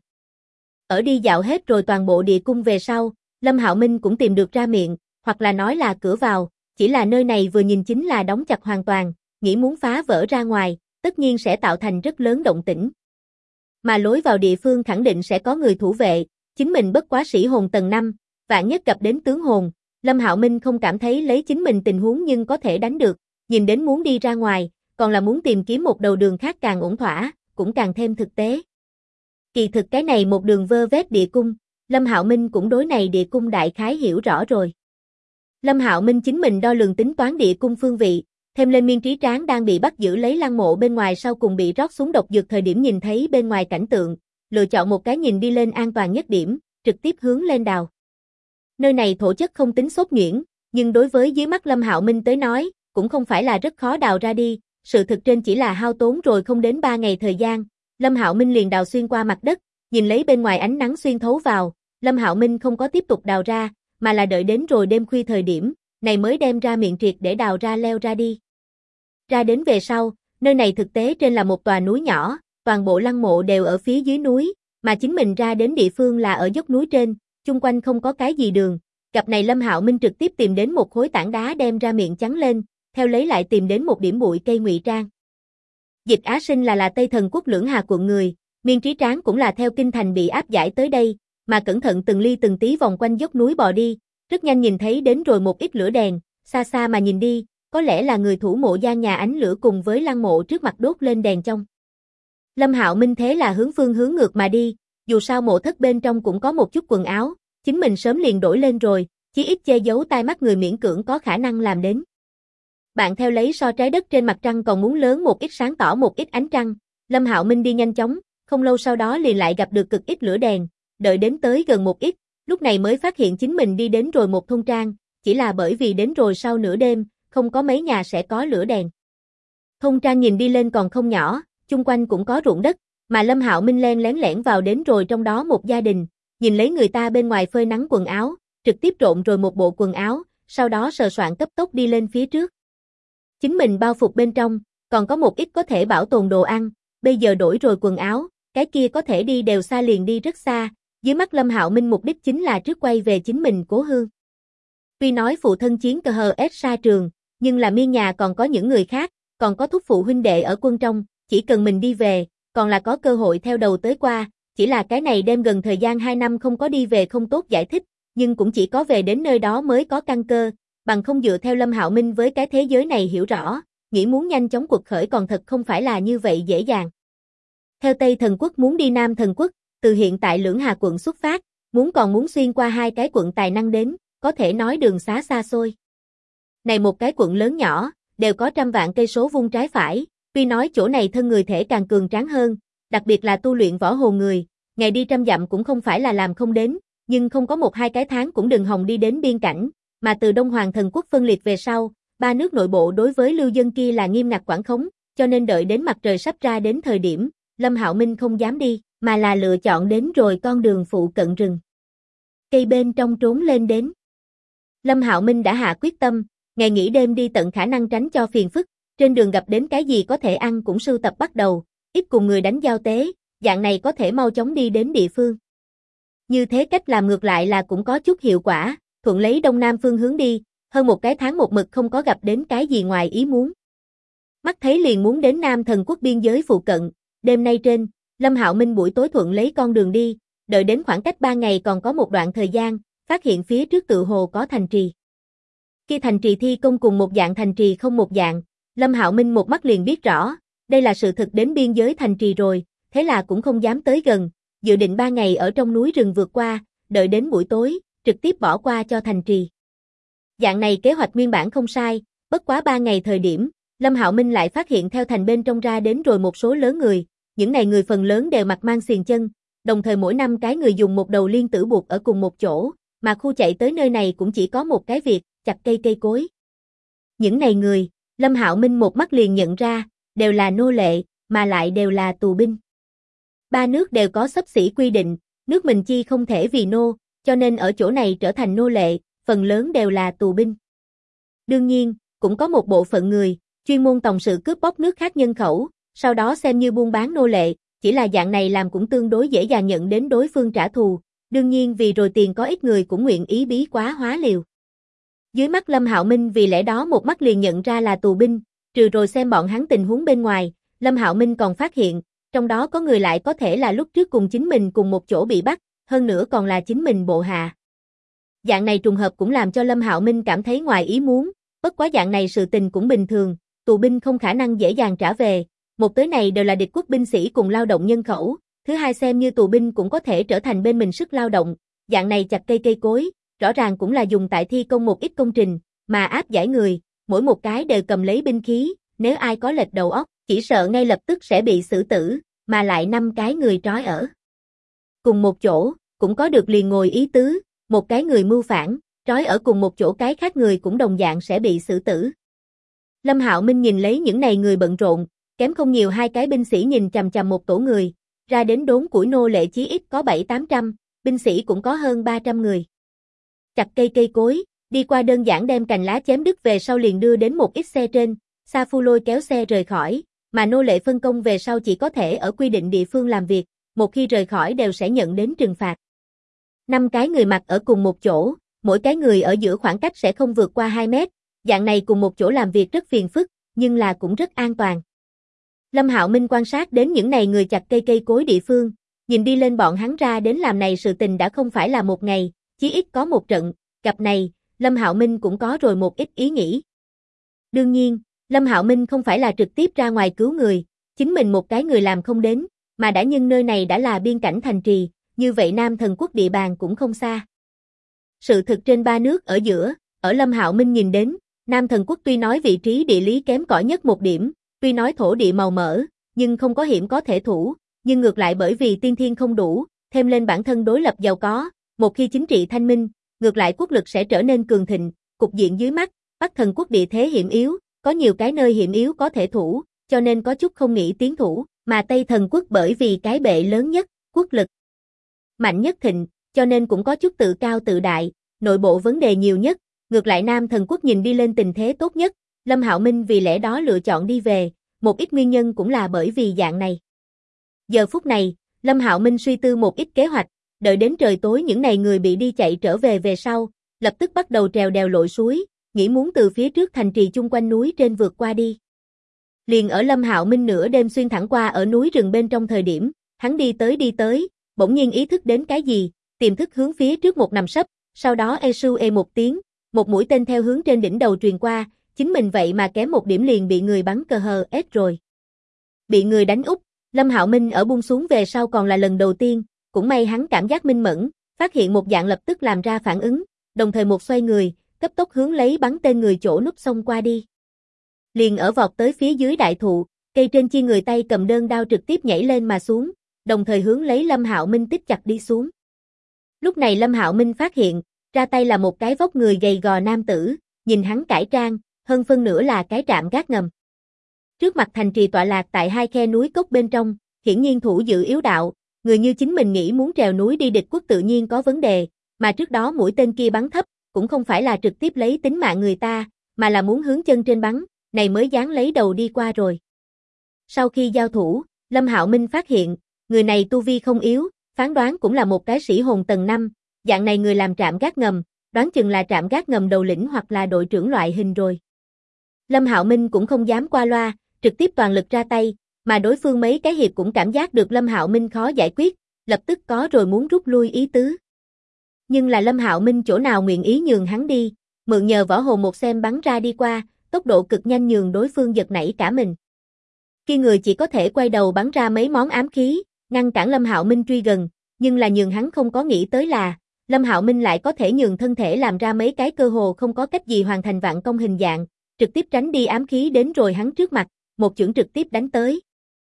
Ở đi dạo hết rồi toàn bộ địa cung về sau, Lâm Hạo Minh cũng tìm được ra miệng, hoặc là nói là cửa vào, chỉ là nơi này vừa nhìn chính là đóng chặt hoàn toàn, nghĩ muốn phá vỡ ra ngoài, tất nhiên sẽ tạo thành rất lớn động tĩnh. Mà lối vào địa phương khẳng định sẽ có người thủ vệ, chính mình bất quá sĩ hồn tầng 5, vạn nhất gặp đến tướng hồn, Lâm Hạo Minh không cảm thấy lấy chính mình tình huống nhưng có thể đánh được, nhìn đến muốn đi ra ngoài, còn là muốn tìm kiếm một đầu đường khác càng ổn thỏa, cũng càng thêm thực tế. Kỳ thực cái này một đường vơ vét địa cung, Lâm Hạo Minh cũng đối này địa cung đại khái hiểu rõ rồi. Lâm Hạo Minh chính mình đo lường tính toán địa cung phương vị, thêm lên Miên Trí Tráng đang bị bắt giữ lấy lăng mộ bên ngoài sau cùng bị rót xuống độc dược thời điểm nhìn thấy bên ngoài cảnh tượng, lựa chọn một cái nhìn đi lên an toàn nhất điểm, trực tiếp hướng lên đào. Nơi này thổ chất không tính xốp nhuyễn, nhưng đối với dưới mắt Lâm Hạo Minh tới nói, cũng không phải là rất khó đào ra đi, sự thực trên chỉ là hao tốn rồi không đến 3 ngày thời gian, Lâm Hạo Minh liền đào xuyên qua mặt đất, nhìn lấy bên ngoài ánh nắng xuyên thấu vào, Lâm Hạo Minh không có tiếp tục đào ra, mà là đợi đến rồi đêm khuya thời điểm, này mới đem ra miệng triệt để đào ra leo ra đi. Ra đến về sau, nơi này thực tế trên là một tòa núi nhỏ, toàn bộ lăng mộ đều ở phía dưới núi, mà chính mình ra đến địa phương là ở dốc núi trên, chung quanh không có cái gì đường. Gặp này Lâm Hạo Minh trực tiếp tìm đến một khối tảng đá đem ra miệng chắn lên, theo lấy lại tìm đến một điểm bụi cây ngụy trang. Dịch Á Sinh là Tây Thần Quốc Lưỡng Hà quận người, Miên Trí Tráng cũng là theo kinh thành bị áp giải tới đây, mà cẩn thận từng ly từng tí vòng quanh dốc núi bò đi, rất nhanh nhìn thấy đến rồi một ít lửa đèn, xa xa mà nhìn đi, có lẽ là người thủ mộ gian nhà ánh lửa cùng với lăng mộ trước mặt đốt lên đèn trong. Lâm Hạo Minh thế là hướng ngược mà đi, dù sao mộ thất bên trong cũng có một chút quần áo, chính mình sớm liền đổi lên rồi, chí ít che giấu tai mắt người miễn cưỡng có khả năng làm đến. Bạn theo lấy so trái đất trên mặt trăng còn muốn lớn một ít sáng tỏ một ít ánh trăng, Lâm Hạo Minh đi nhanh chóng, không lâu sau đó liền lại gặp được cực ít lửa đèn, đợi đến tới gần một ít, lúc này mới phát hiện chính mình đi đến rồi một thôn trang, chỉ là bởi vì đến rồi sau nửa đêm, không có mấy nhà sẽ có lửa đèn. Thôn trang nhìn đi lên còn không nhỏ, chung quanh cũng có ruộng đất, mà Lâm Hạo Minh lén lẻn vào đến rồi trong đó một gia đình, nhìn lấy người ta bên ngoài phơi nắng quần áo, trực tiếp trộn rồi một bộ quần áo, sau đó sờ soạn cấp tốc đi lên phía trước. Chính mình bao phục bên trong, còn có một ít có thể bảo tồn đồ ăn, bây giờ đổi rồi quần áo, cái kia có thể đi đều xa liền đi rất xa, dưới mắt Lâm Hạo Minh mục đích chính là trước quay về chính mình cố hương. Tuy nói phụ thân chiến cờ hờ ép xa trường, nhưng là Miên nhà còn có những người khác, còn có thúc phụ huynh đệ ở quân trong, chỉ cần mình đi về, còn là có cơ hội theo đầu tới qua, chỉ là cái này đem gần thời gian 2 năm không có đi về không tốt giải thích, nhưng cũng chỉ có về đến nơi đó mới có căn cơ, bằng không dựa theo Lâm Hạo Minh với cái thế giới này hiểu rõ, nghĩ muốn nhanh chóng quật khởi còn thật không phải là như vậy dễ dàng. Theo Tây Thần Quốc muốn đi Nam Thần Quốc, từ hiện tại Lưỡng Hà quận xuất phát, muốn xuyên qua 2 cái quận tài năng đến, có thể nói đường xá xa xôi. Này một cái quận lớn nhỏ, đều có trăm vạn cây số vuông trái phải, tuy nói chỗ này thân người thể càng cường tráng hơn, đặc biệt là tu luyện võ hồ người, ngày đi trăm dặm cũng không phải là làm không đến, nhưng không có 1-2 cái tháng cũng đừng hòng đi đến biên cảnh, mà từ Đông Hoàng Thần Quốc phân liệt về sau, 3 nước nội bộ đối với lưu dân kia là nghiêm ngặt quản khống, cho nên đợi đến mặt trời sắp ra đến thời điểm, Lâm Hạo Minh không dám đi, mà là lựa chọn đến rồi con đường phụ cận rừng. Cây bên trong trốn lên đến. Lâm Hạo Minh đã hạ quyết tâm, ngày nghỉ đêm đi tận khả năng tránh cho phiền phức, trên đường gặp đến cái gì có thể ăn cũng sưu tập bắt đầu, ít cùng người đánh giao tế, dạng này có thể mau chóng đi đến địa phương. Như thế cách làm ngược lại là cũng có chút hiệu quả, thuận lấy đông nam phương hướng đi, hơn 1 cái tháng một mực không có gặp đến cái gì ngoài ý muốn. Mắt thấy liền muốn đến Nam Thần Quốc biên giới phụ cận, đêm nay trên, Lâm Hạo Minh buổi tối thuận lấy con đường đi, đợi đến khoảng cách 3 ngày còn có một đoạn thời gian, phát hiện phía trước tự hồ có thành trì. Khi thành trì thi công cùng một dạng thành trì không một dạng, Lâm Hạo Minh một mắt liền biết rõ, đây là sự thực đến biên giới thành trì rồi, thế là cũng không dám tới gần, dự định 3 ngày ở trong núi rừng vượt qua, đợi đến buổi tối, trực tiếp bỏ qua cho thành trì. Dạng này kế hoạch nguyên bản không sai, bất quá 3 ngày thời điểm, Lâm Hạo Minh lại phát hiện theo thành bên trong ra đến rồi một số lớn người, những này người phần lớn đều mặc mang xiềng chân, đồng thời mỗi 5 cái người dùng một đầu liên tử buộc ở cùng một chỗ, mà khu chạy tới nơi này cũng chỉ có một cái việc, chặt cây cối. Những này người, Lâm Hạo Minh một mắt liền nhận ra, đều là nô lệ, mà lại đều là tù binh. 3 nước đều có xấp xỉ quy định, nước mình chi không thể vì nô, cho nên ở chỗ này trở thành nô lệ, phần lớn đều là tù binh. Đương nhiên, cũng có một bộ phận người, chuyên môn tòng sự cướp bóc nước khác nhân khẩu, sau đó xem như buôn bán nô lệ, chỉ là dạng này làm cũng tương đối dễ dàng nhận đến đối phương trả thù, đương nhiên vì rồi tiền có ít người cũng nguyện ý bí quá hóa liều. Dưới mắt Lâm Hạo Minh vì lẽ đó một mắt liền nhận ra là tù binh, trừ rồi xem bọn hắn tình huống bên ngoài, Lâm Hạo Minh còn phát hiện, trong đó có người lại có thể là lúc trước cùng chính mình cùng một chỗ bị bắt, hơn nữa còn là chính mình bộ hạ. Dạng này trùng hợp cũng làm cho Lâm Hạo Minh cảm thấy ngoài ý muốn, bất quá dạng này sự tình cũng bình thường, tù binh không khả năng dễ dàng trả về, một tới này đều là địch quốc binh sĩ cùng lao động nhân khẩu, thứ hai xem như tù binh cũng có thể trở thành bên mình sức lao động, dạng này chặt cây cối, rõ ràng cũng là dùng tại thi công một ít công trình, mà áp giải người, mỗi một cái đều cầm lấy binh khí, nếu ai có lệch đầu óc, chỉ sợ ngay lập tức sẽ bị xử tử, mà lại 5 cái người trói ở cùng một chỗ, cũng có được liền ngồi ý tứ, một cái người mưu phản, trói ở cùng một chỗ cái khác người cũng đồng dạng sẽ bị xử tử. Lâm Hạo Minh nhìn lấy những này người bận rộn, kém không nhiều hai cái binh sĩ nhìn chằm chằm một tổ người, ra đến đốn củi nô lệ chí ít có 700-800, binh sĩ cũng có hơn 300 người. Chặt cây cối, đi qua đơn giản đem cành lá chém đứt về sau liền đưa đến một ít xe trên, Sa Phu lôi kéo xe rời khỏi, mà nô lệ phân công về sau chỉ có thể ở quy định địa phương làm việc, một khi rời khỏi đều sẽ nhận đến trừng phạt. 5 cái người mặc ở cùng một chỗ, mỗi cái người ở giữa khoảng cách sẽ không vượt qua 2 mét, dạng này cùng một chỗ làm việc rất phiền phức, nhưng là cũng rất an toàn. Lâm Hạo Minh quan sát đến những này người chặt cây cối địa phương, nhìn đi lên bọn hắn ra đến làm này sự tình đã không phải là một ngày, chí ít có một trận, gặp này, Lâm Hạo Minh cũng có rồi một ít ý nghĩ. Đương nhiên, Lâm Hạo Minh không phải là trực tiếp ra ngoài cứu người, chính mình một cái người làm không đến, mà đã nhưng nơi này đã là biên cảnh thành trì, như vậy Nam Thần Quốc địa bàn cũng không xa. Sự thực trên ba nước ở giữa, ở Lâm Hạo Minh nhìn đến, Nam Thần Quốc tuy nói vị trí địa lý kém cỏi nhất một điểm, tuy nói thổ địa màu mỡ, nhưng không có hiểm có thể thủ, nhưng ngược lại bởi vì tiên thiên không đủ, thêm lên bản thân đối lập giàu có, một khi chính trị thanh minh, ngược lại quốc lực sẽ trở nên cường thịnh, cục diện dưới mắt, Bắc Thần Quốc địa thế hiểm yếu, có nhiều cái nơi hiểm yếu có thể thủ, cho nên có chút không nghĩ tiến thủ, mà Tây Thần Quốc bởi vì cái bệ lớn nhất, quốc lực mạnh nhất thịnh, cho nên cũng có chút tự cao tự đại, nội bộ vấn đề nhiều nhất, ngược lại Nam Thần Quốc nhìn đi lên tình thế tốt nhất, Lâm Hạo Minh vì lẽ đó lựa chọn đi về, một ít nguyên nhân cũng là bởi vì dạng này. Giờ phút này, Lâm Hạo Minh suy tư một ít kế hoạch, đợi đến trời tối những này người bị đi chạy trở về sau, lập tức bắt đầu trèo đèo lội suối, nghĩ muốn từ phía trước thành trì chung quanh núi trên vượt qua đi. Liền ở Lâm Hạo Minh nửa đêm xuyên thẳng qua ở núi rừng bên trong thời điểm, hắn đi tới, bỗng nhiên ý thức đến cái gì, tiềm thức hướng phía trước một nằm sấp, sau đó ê một tiếng, một mũi tên theo hướng trên đỉnh đầu truyền qua, chính mình vậy mà kém một điểm liền bị người bắn CHS rồi. Bị người đánh úp, Lâm Hạo Minh ở buông xuống về sau còn là lần đầu tiên, cũng may hắn cảm giác minh mẫn, phát hiện một dạng lập tức làm ra phản ứng, đồng thời một xoay người, cấp tốc hướng lấy bắn tên người chỗ núp xông qua đi. Liền ở vọt tới phía dưới đại thụ, cây trên chi người tay cầm đơn đao trực tiếp nhảy lên mà xuống, đồng thời hướng lấy Lâm Hạo Minh tích chặt đi xuống. Lúc này Lâm Hạo Minh phát hiện, ra tay là một cái vóc người gầy gò nam tử, nhìn hắn cải trang, hơn phân nửa là cái trạm gác ngầm. Trước mặt thành trì tọa lạc tại hai khe núi cốc bên trong, hiển nhiên thủ giữ yếu đạo, người như chính mình nghĩ muốn trèo núi đi địch quốc tự nhiên có vấn đề, mà trước đó mũi tên kia bắn thấp, cũng không phải là trực tiếp lấy tính mạng người ta, mà là muốn hướng chân trên bắn, này mới dám lấy đầu đi qua rồi. Sau khi giao thủ, Lâm Hạo Minh phát hiện, người này tu vi không yếu, phán đoán cũng là một cái sĩ hồn tầng 5, dạng này người làm trạm gác ngầm, đoán chừng là trạm gác ngầm đầu lĩnh hoặc là đội trưởng loại hình rồi. Lâm Hạo Minh cũng không dám qua loa, trực tiếp toàn lực ra tay, mà đối phương mấy cái hiệp cũng cảm giác được Lâm Hạo Minh khó giải quyết, lập tức có rồi muốn rút lui ý tứ. Nhưng là Lâm Hạo Minh chỗ nào nguyện ý nhường hắn đi, mượn nhờ võ hồn một xem bắn ra đi qua, tốc độ cực nhanh nhường đối phương giật nảy cả mình. Khi người chỉ có thể quay đầu bắn ra mấy món ám khí, ngăn cản Lâm Hạo Minh truy gần, nhưng là nhường hắn không có nghĩ tới là, Lâm Hạo Minh lại có thể nhường thân thể làm ra mấy cái cơ hồ không có cách gì hoàn thành vạn công hình dạng, trực tiếp tránh đi ám khí đến rồi hắn trước mặt, một chưởng trực tiếp đánh tới.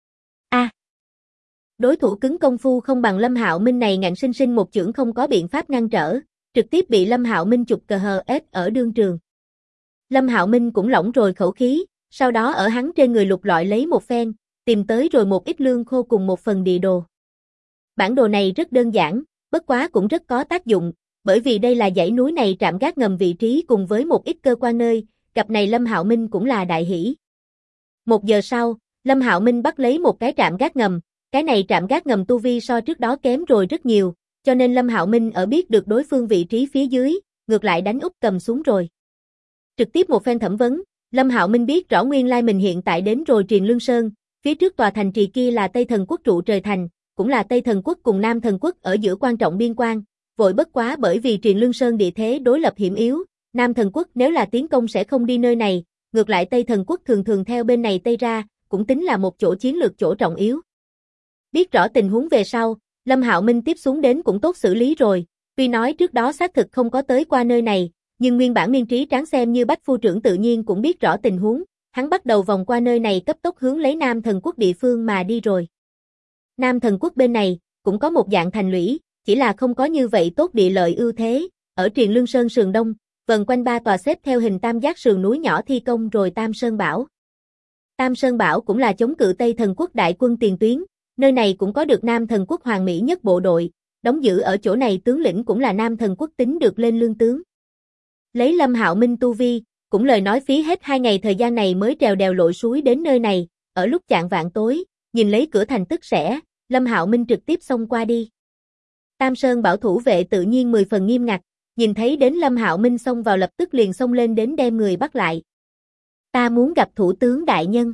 Đối thủ cứng công phu không bằng Lâm Hạo Minh này ngạnh sinh sinh một chưởng không có biện pháp ngăn trở, trực tiếp bị Lâm Hạo Minh chụp CHS ở đương trường. Lâm Hạo Minh cũng lỏng rồi khẩu khí, sau đó ở hắn trên người lục lọi lấy một phen, tìm tới rồi một ít lương khô cùng một phần địa đồ. Bản đồ này rất đơn giản, bất quá cũng rất có tác dụng, bởi vì đây là dãy núi này trạm gác ngầm vị trí cùng với một ít cơ quan nơi, gặp này Lâm Hạo Minh cũng là đại hỷ. 1 giờ sau, Lâm Hạo Minh bắt lấy một cái trạm gác ngầm, cái này trạm gác ngầm tu vi so trước đó kém rồi rất nhiều, cho nên Lâm Hạo Minh ở biết được đối phương vị trí phía dưới, ngược lại đánh úp cầm xuống rồi. Trực tiếp một phen thẩm vấn, Lâm Hạo Minh biết rõ nguyên lai mình hiện tại đến rồi Triền Lương Sơn, phía trước tòa thành trì kia là Tây Thần Quốc trụ trời thành, cũng là Tây Thần Quốc cùng Nam Thần Quốc ở giữa quan trọng biên quan, vội bất quá bởi vì Triền Lương Sơn địa thế đối lập hiểm yếu, Nam Thần Quốc nếu là tiến công sẽ không đi nơi này, ngược lại Tây Thần Quốc thường thường theo bên này Tây ra, cũng tính là một chỗ chiến lược chỗ trọng yếu. Biết rõ tình huống về sau, Lâm Hạo Minh tiếp xuống đến cũng tốt xử lý rồi, tuy nói trước đó xác thực không có tới qua nơi này, nhưng nguyên bản Miên Trí Tráng xem như Bách phu trưởng tự nhiên cũng biết rõ tình huống, hắn bắt đầu vòng qua nơi này cấp tốc hướng lấy Nam Thần Quốc địa phương mà đi rồi. Nam Thần Quốc bên này, cũng có một dạng thành lũy, chỉ là không có như vậy tốt địa lợi ưu thế, ở Triền Lương Sơn sườn đông, vần quanh 3 tòa xếp theo hình tam giác sườn núi nhỏ thi công rồi Tam Sơn Bảo. Tam Sơn Bảo cũng là chống cự Tây Thần Quốc đại quân tiền tuyến, nơi này cũng có được Nam Thần Quốc hoàng mỹ nhất bộ đội, đóng giữ ở chỗ này tướng lĩnh cũng là Nam Thần Quốc tính được lên lương tướng. Lấy Lâm Hạo Minh tu vi, cũng lời nói phí hết 2 ngày thời gian này mới trèo đèo lội suối đến nơi này, ở lúc chạng vạng tối, nhìn lấy cửa thành tức sẽ, Lâm Hạo Minh trực tiếp xông qua đi. Tam Sơn Bảo thủ vệ tự nhiên 10 phần nghiêm ngặt, nhìn thấy đến Lâm Hạo Minh xông vào lập tức liền xông lên đến đem người bắt lại. Ta muốn gặp thủ tướng đại nhân.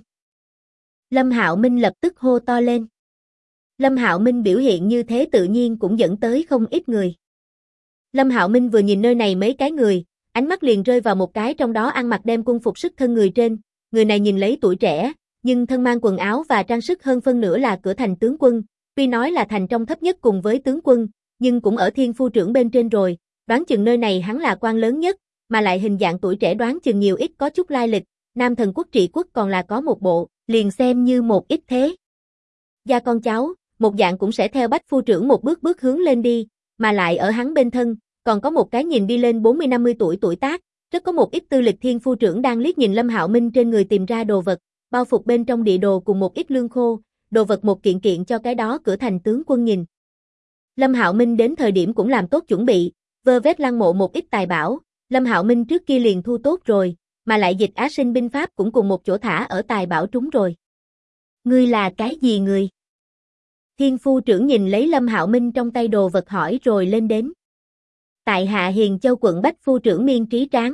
Lâm Hạo Minh lập tức hô to lên. Lâm Hạo Minh biểu hiện như thế tự nhiên cũng dẫn tới không ít người. Lâm Hạo Minh vừa nhìn nơi này mấy cái người, ánh mắt liền rơi vào một cái trong đó ăn mặc đem quân phục sức thân người trên, người này nhìn lấy tuổi trẻ, nhưng thân mang quần áo và trang sức hơn phân nửa là cửa thành tướng quân, tuy nói là thành trong thấp nhất cùng với tướng quân, nhưng cũng ở thiên phu trưởng bên trên rồi, đoán chừng nơi này hắn là quan lớn nhất, mà lại hình dạng tuổi trẻ đoán chừng nhiều ít có chút lai lịch, Nam Thần Quốc trị quốc còn là có một bộ, liền xem như một ít thế. Gia con cháu, một dạng cũng sẽ theo Bách phu trưởng một bước bước hướng lên đi, mà lại ở hắn bên thân, còn có một cái nhìn đi lên 40-50 tuổi tuổi tác, rất có một ít tư lịch thiên phu trưởng đang liếc nhìn Lâm Hạo Minh trên người tìm ra đồ vật, bao phục bên trong địa đồ cùng một ít lương khô, đồ vật một kiện kiện cho cái đó cửa thành tướng quân nhìn. Lâm Hạo Minh đến thời điểm cũng làm tốt chuẩn bị, vơ vét lăng mộ một ít tài bảo, Lâm Hạo Minh trước kia liền thu tốt rồi, mà lại dịch Á Sinh binh pháp cũng cùng một chỗ thả ở tài bảo trúng rồi. Ngươi là cái gì người? Thiên phu trưởng nhìn lấy Lâm Hạo Minh trong tay đồ vật hỏi rồi lên đến. Tại hạ Hiền Châu quận Bách phu trưởng Miên Trí Tráng.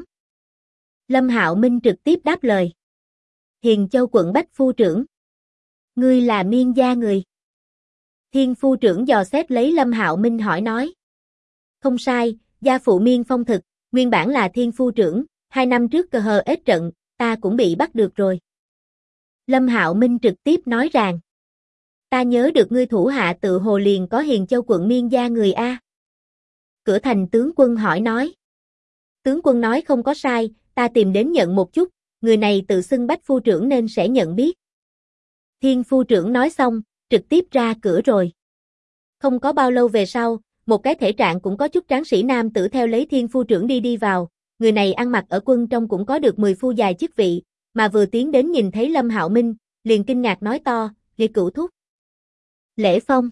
Lâm Hạo Minh trực tiếp đáp lời. Hiền Châu quận Bách phu trưởng. Ngươi là Miên gia người. Thiên phu trưởng dò xét lấy Lâm Hạo Minh hỏi nói. Không sai, gia phụ Miên Phong thực, nguyên bản là thiên phu trưởng, 2 năm trước cờ hờ ết trận, ta cũng bị bắt được rồi. Lâm Hạo Minh trực tiếp nói rằng. Ta nhớ được ngươi thủ hạ tự hồ liền có Hiền Châu quận Miên gia người a. Cửa thành tướng quân hỏi nói. Tướng quân nói không có sai, ta tìm đến nhận một chút, người này tự xưng Bách phu trưởng nên sẽ nhận biết. Thiên phu trưởng nói xong, trực tiếp ra cửa rồi. Không có bao lâu về sau, một cái thể trạng cũng có chút tráng sĩ nam tử theo lấy thiên phu trưởng đi vào, người này ăn mặc ở quân trong cũng có được 10 phu dài chức vị, mà vừa tiến đến nhìn thấy Lâm Hạo Minh, liền kinh ngạc nói to, Lệ Cửu thúc. Lễ Phong.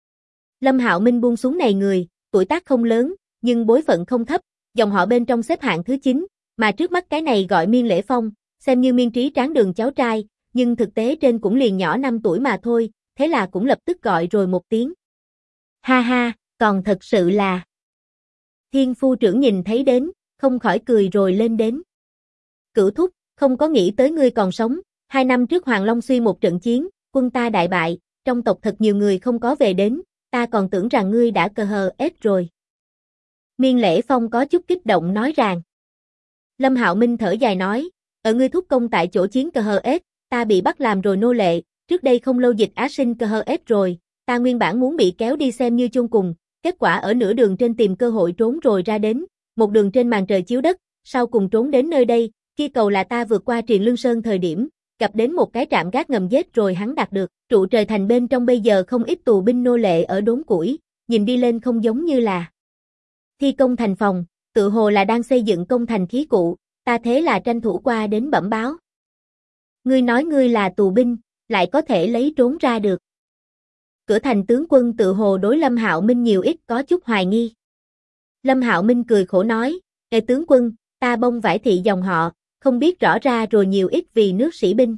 Lâm Hạo Minh buông xuống này người, tuổi tác không lớn, nhưng bối phận không thấp, dòng họ bên trong xếp hạng thứ 9, mà trước mắt cái này gọi Miên Lễ Phong, xem như Miên Trí Tráng đường cháu trai, nhưng thực tế trên cũng liền nhỏ 5 tuổi mà thôi, thế là cũng lập tức gọi rồi một tiếng. Ha ha, còn thật sự là. Thiên phu trưởng nhìn thấy đến, không khỏi cười rồi lên đến. Cửu thúc, không có nghĩ tới ngươi còn sống, 2 năm trước Hoàng Long Xuyên một trận chiến, quân ta đại bại, trong tộc thật nhiều người không có về đến, ta còn tưởng rằng ngươi đã cờ hờ ết rồi. Miên Lễ Phong có chút kích động nói rằng. Lâm Hạo Minh thở dài nói, ở ngươi thúc công tại chỗ chiến cờ hờ ết, ta bị bắt làm rồi nô lệ, trước đây không lâu dịch Á Sinh cờ hờ ết rồi, ta nguyên bản muốn bị kéo đi xem như chôn cùng, kết quả ở nửa đường trên tìm cơ hội trốn rồi ra đến, một đường trên màn trời chiếu đất, sau cùng trốn đến nơi đây, kia cầu là ta vượt qua Triền Lương Sơn thời điểm, gặp đến một cái trạm gác ngầm giết rồi hắn đạt được, trụ trời thành bên trong bây giờ không ít tù binh nô lệ ở đốn củi, nhìn đi lên không giống như là thi công thành phòng, tự hồ là đang xây dựng công thành khí cụ, ta thế là tranh thủ qua đến bẩm báo. Ngươi nói ngươi là tù binh, lại có thể lấy trốn ra được. Cửa thành tướng quân tự hồ đối Lâm Hạo Minh nhiều ít có chút hoài nghi. Lâm Hạo Minh cười khổ nói, Ê tướng quân, ta bông vải thị dòng họ, không biết rõ ra rồi nhiều ít vì nước sĩ binh.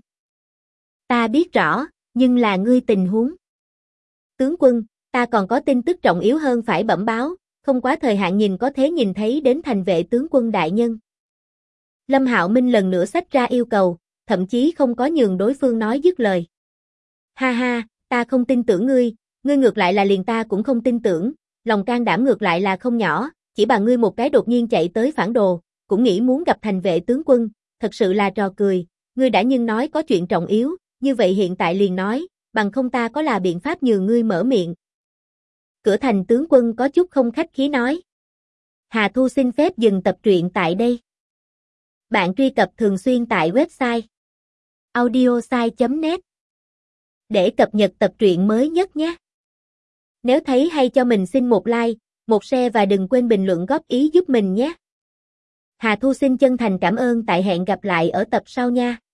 Ta biết rõ, nhưng là ngươi tình huống. Tướng quân, ta còn có tin tức trọng yếu hơn phải bẩm báo, không quá thời hạn nhìn có thế nhìn thấy đến thành vệ tướng quân đại nhân. Lâm Hạo Minh lần nữa xách ra yêu cầu, thậm chí không có nhường đối phương nói dứt lời. Ha ha, ta không tin tưởng ngươi ngược lại là liền ta cũng không tin tưởng, lòng can đảm ngược lại là không nhỏ, chỉ bằng ngươi một cái đột nhiên chạy tới phản đồ, cũng nghĩ muốn gặp thành vệ tướng quân, thật sự là trò cười, ngươi đã nhưng nói có chuyện trọng yếu, như vậy hiện tại liền nói, bằng không ta có là biện pháp nhường ngươi mở miệng. Cửa thành tướng quân có chút không khách khí nói. Hà Thu xin phép dừng tập truyện tại đây. Bạn truy cập thường xuyên tại website audiosai.net để cập nhật tập truyện mới nhất nhé. Nếu thấy hay cho mình xin một like, một share và đừng quên bình luận góp ý giúp mình nhé. Hà Thu xin chân thành cảm ơn, tại hẹn gặp lại ở tập sau nha.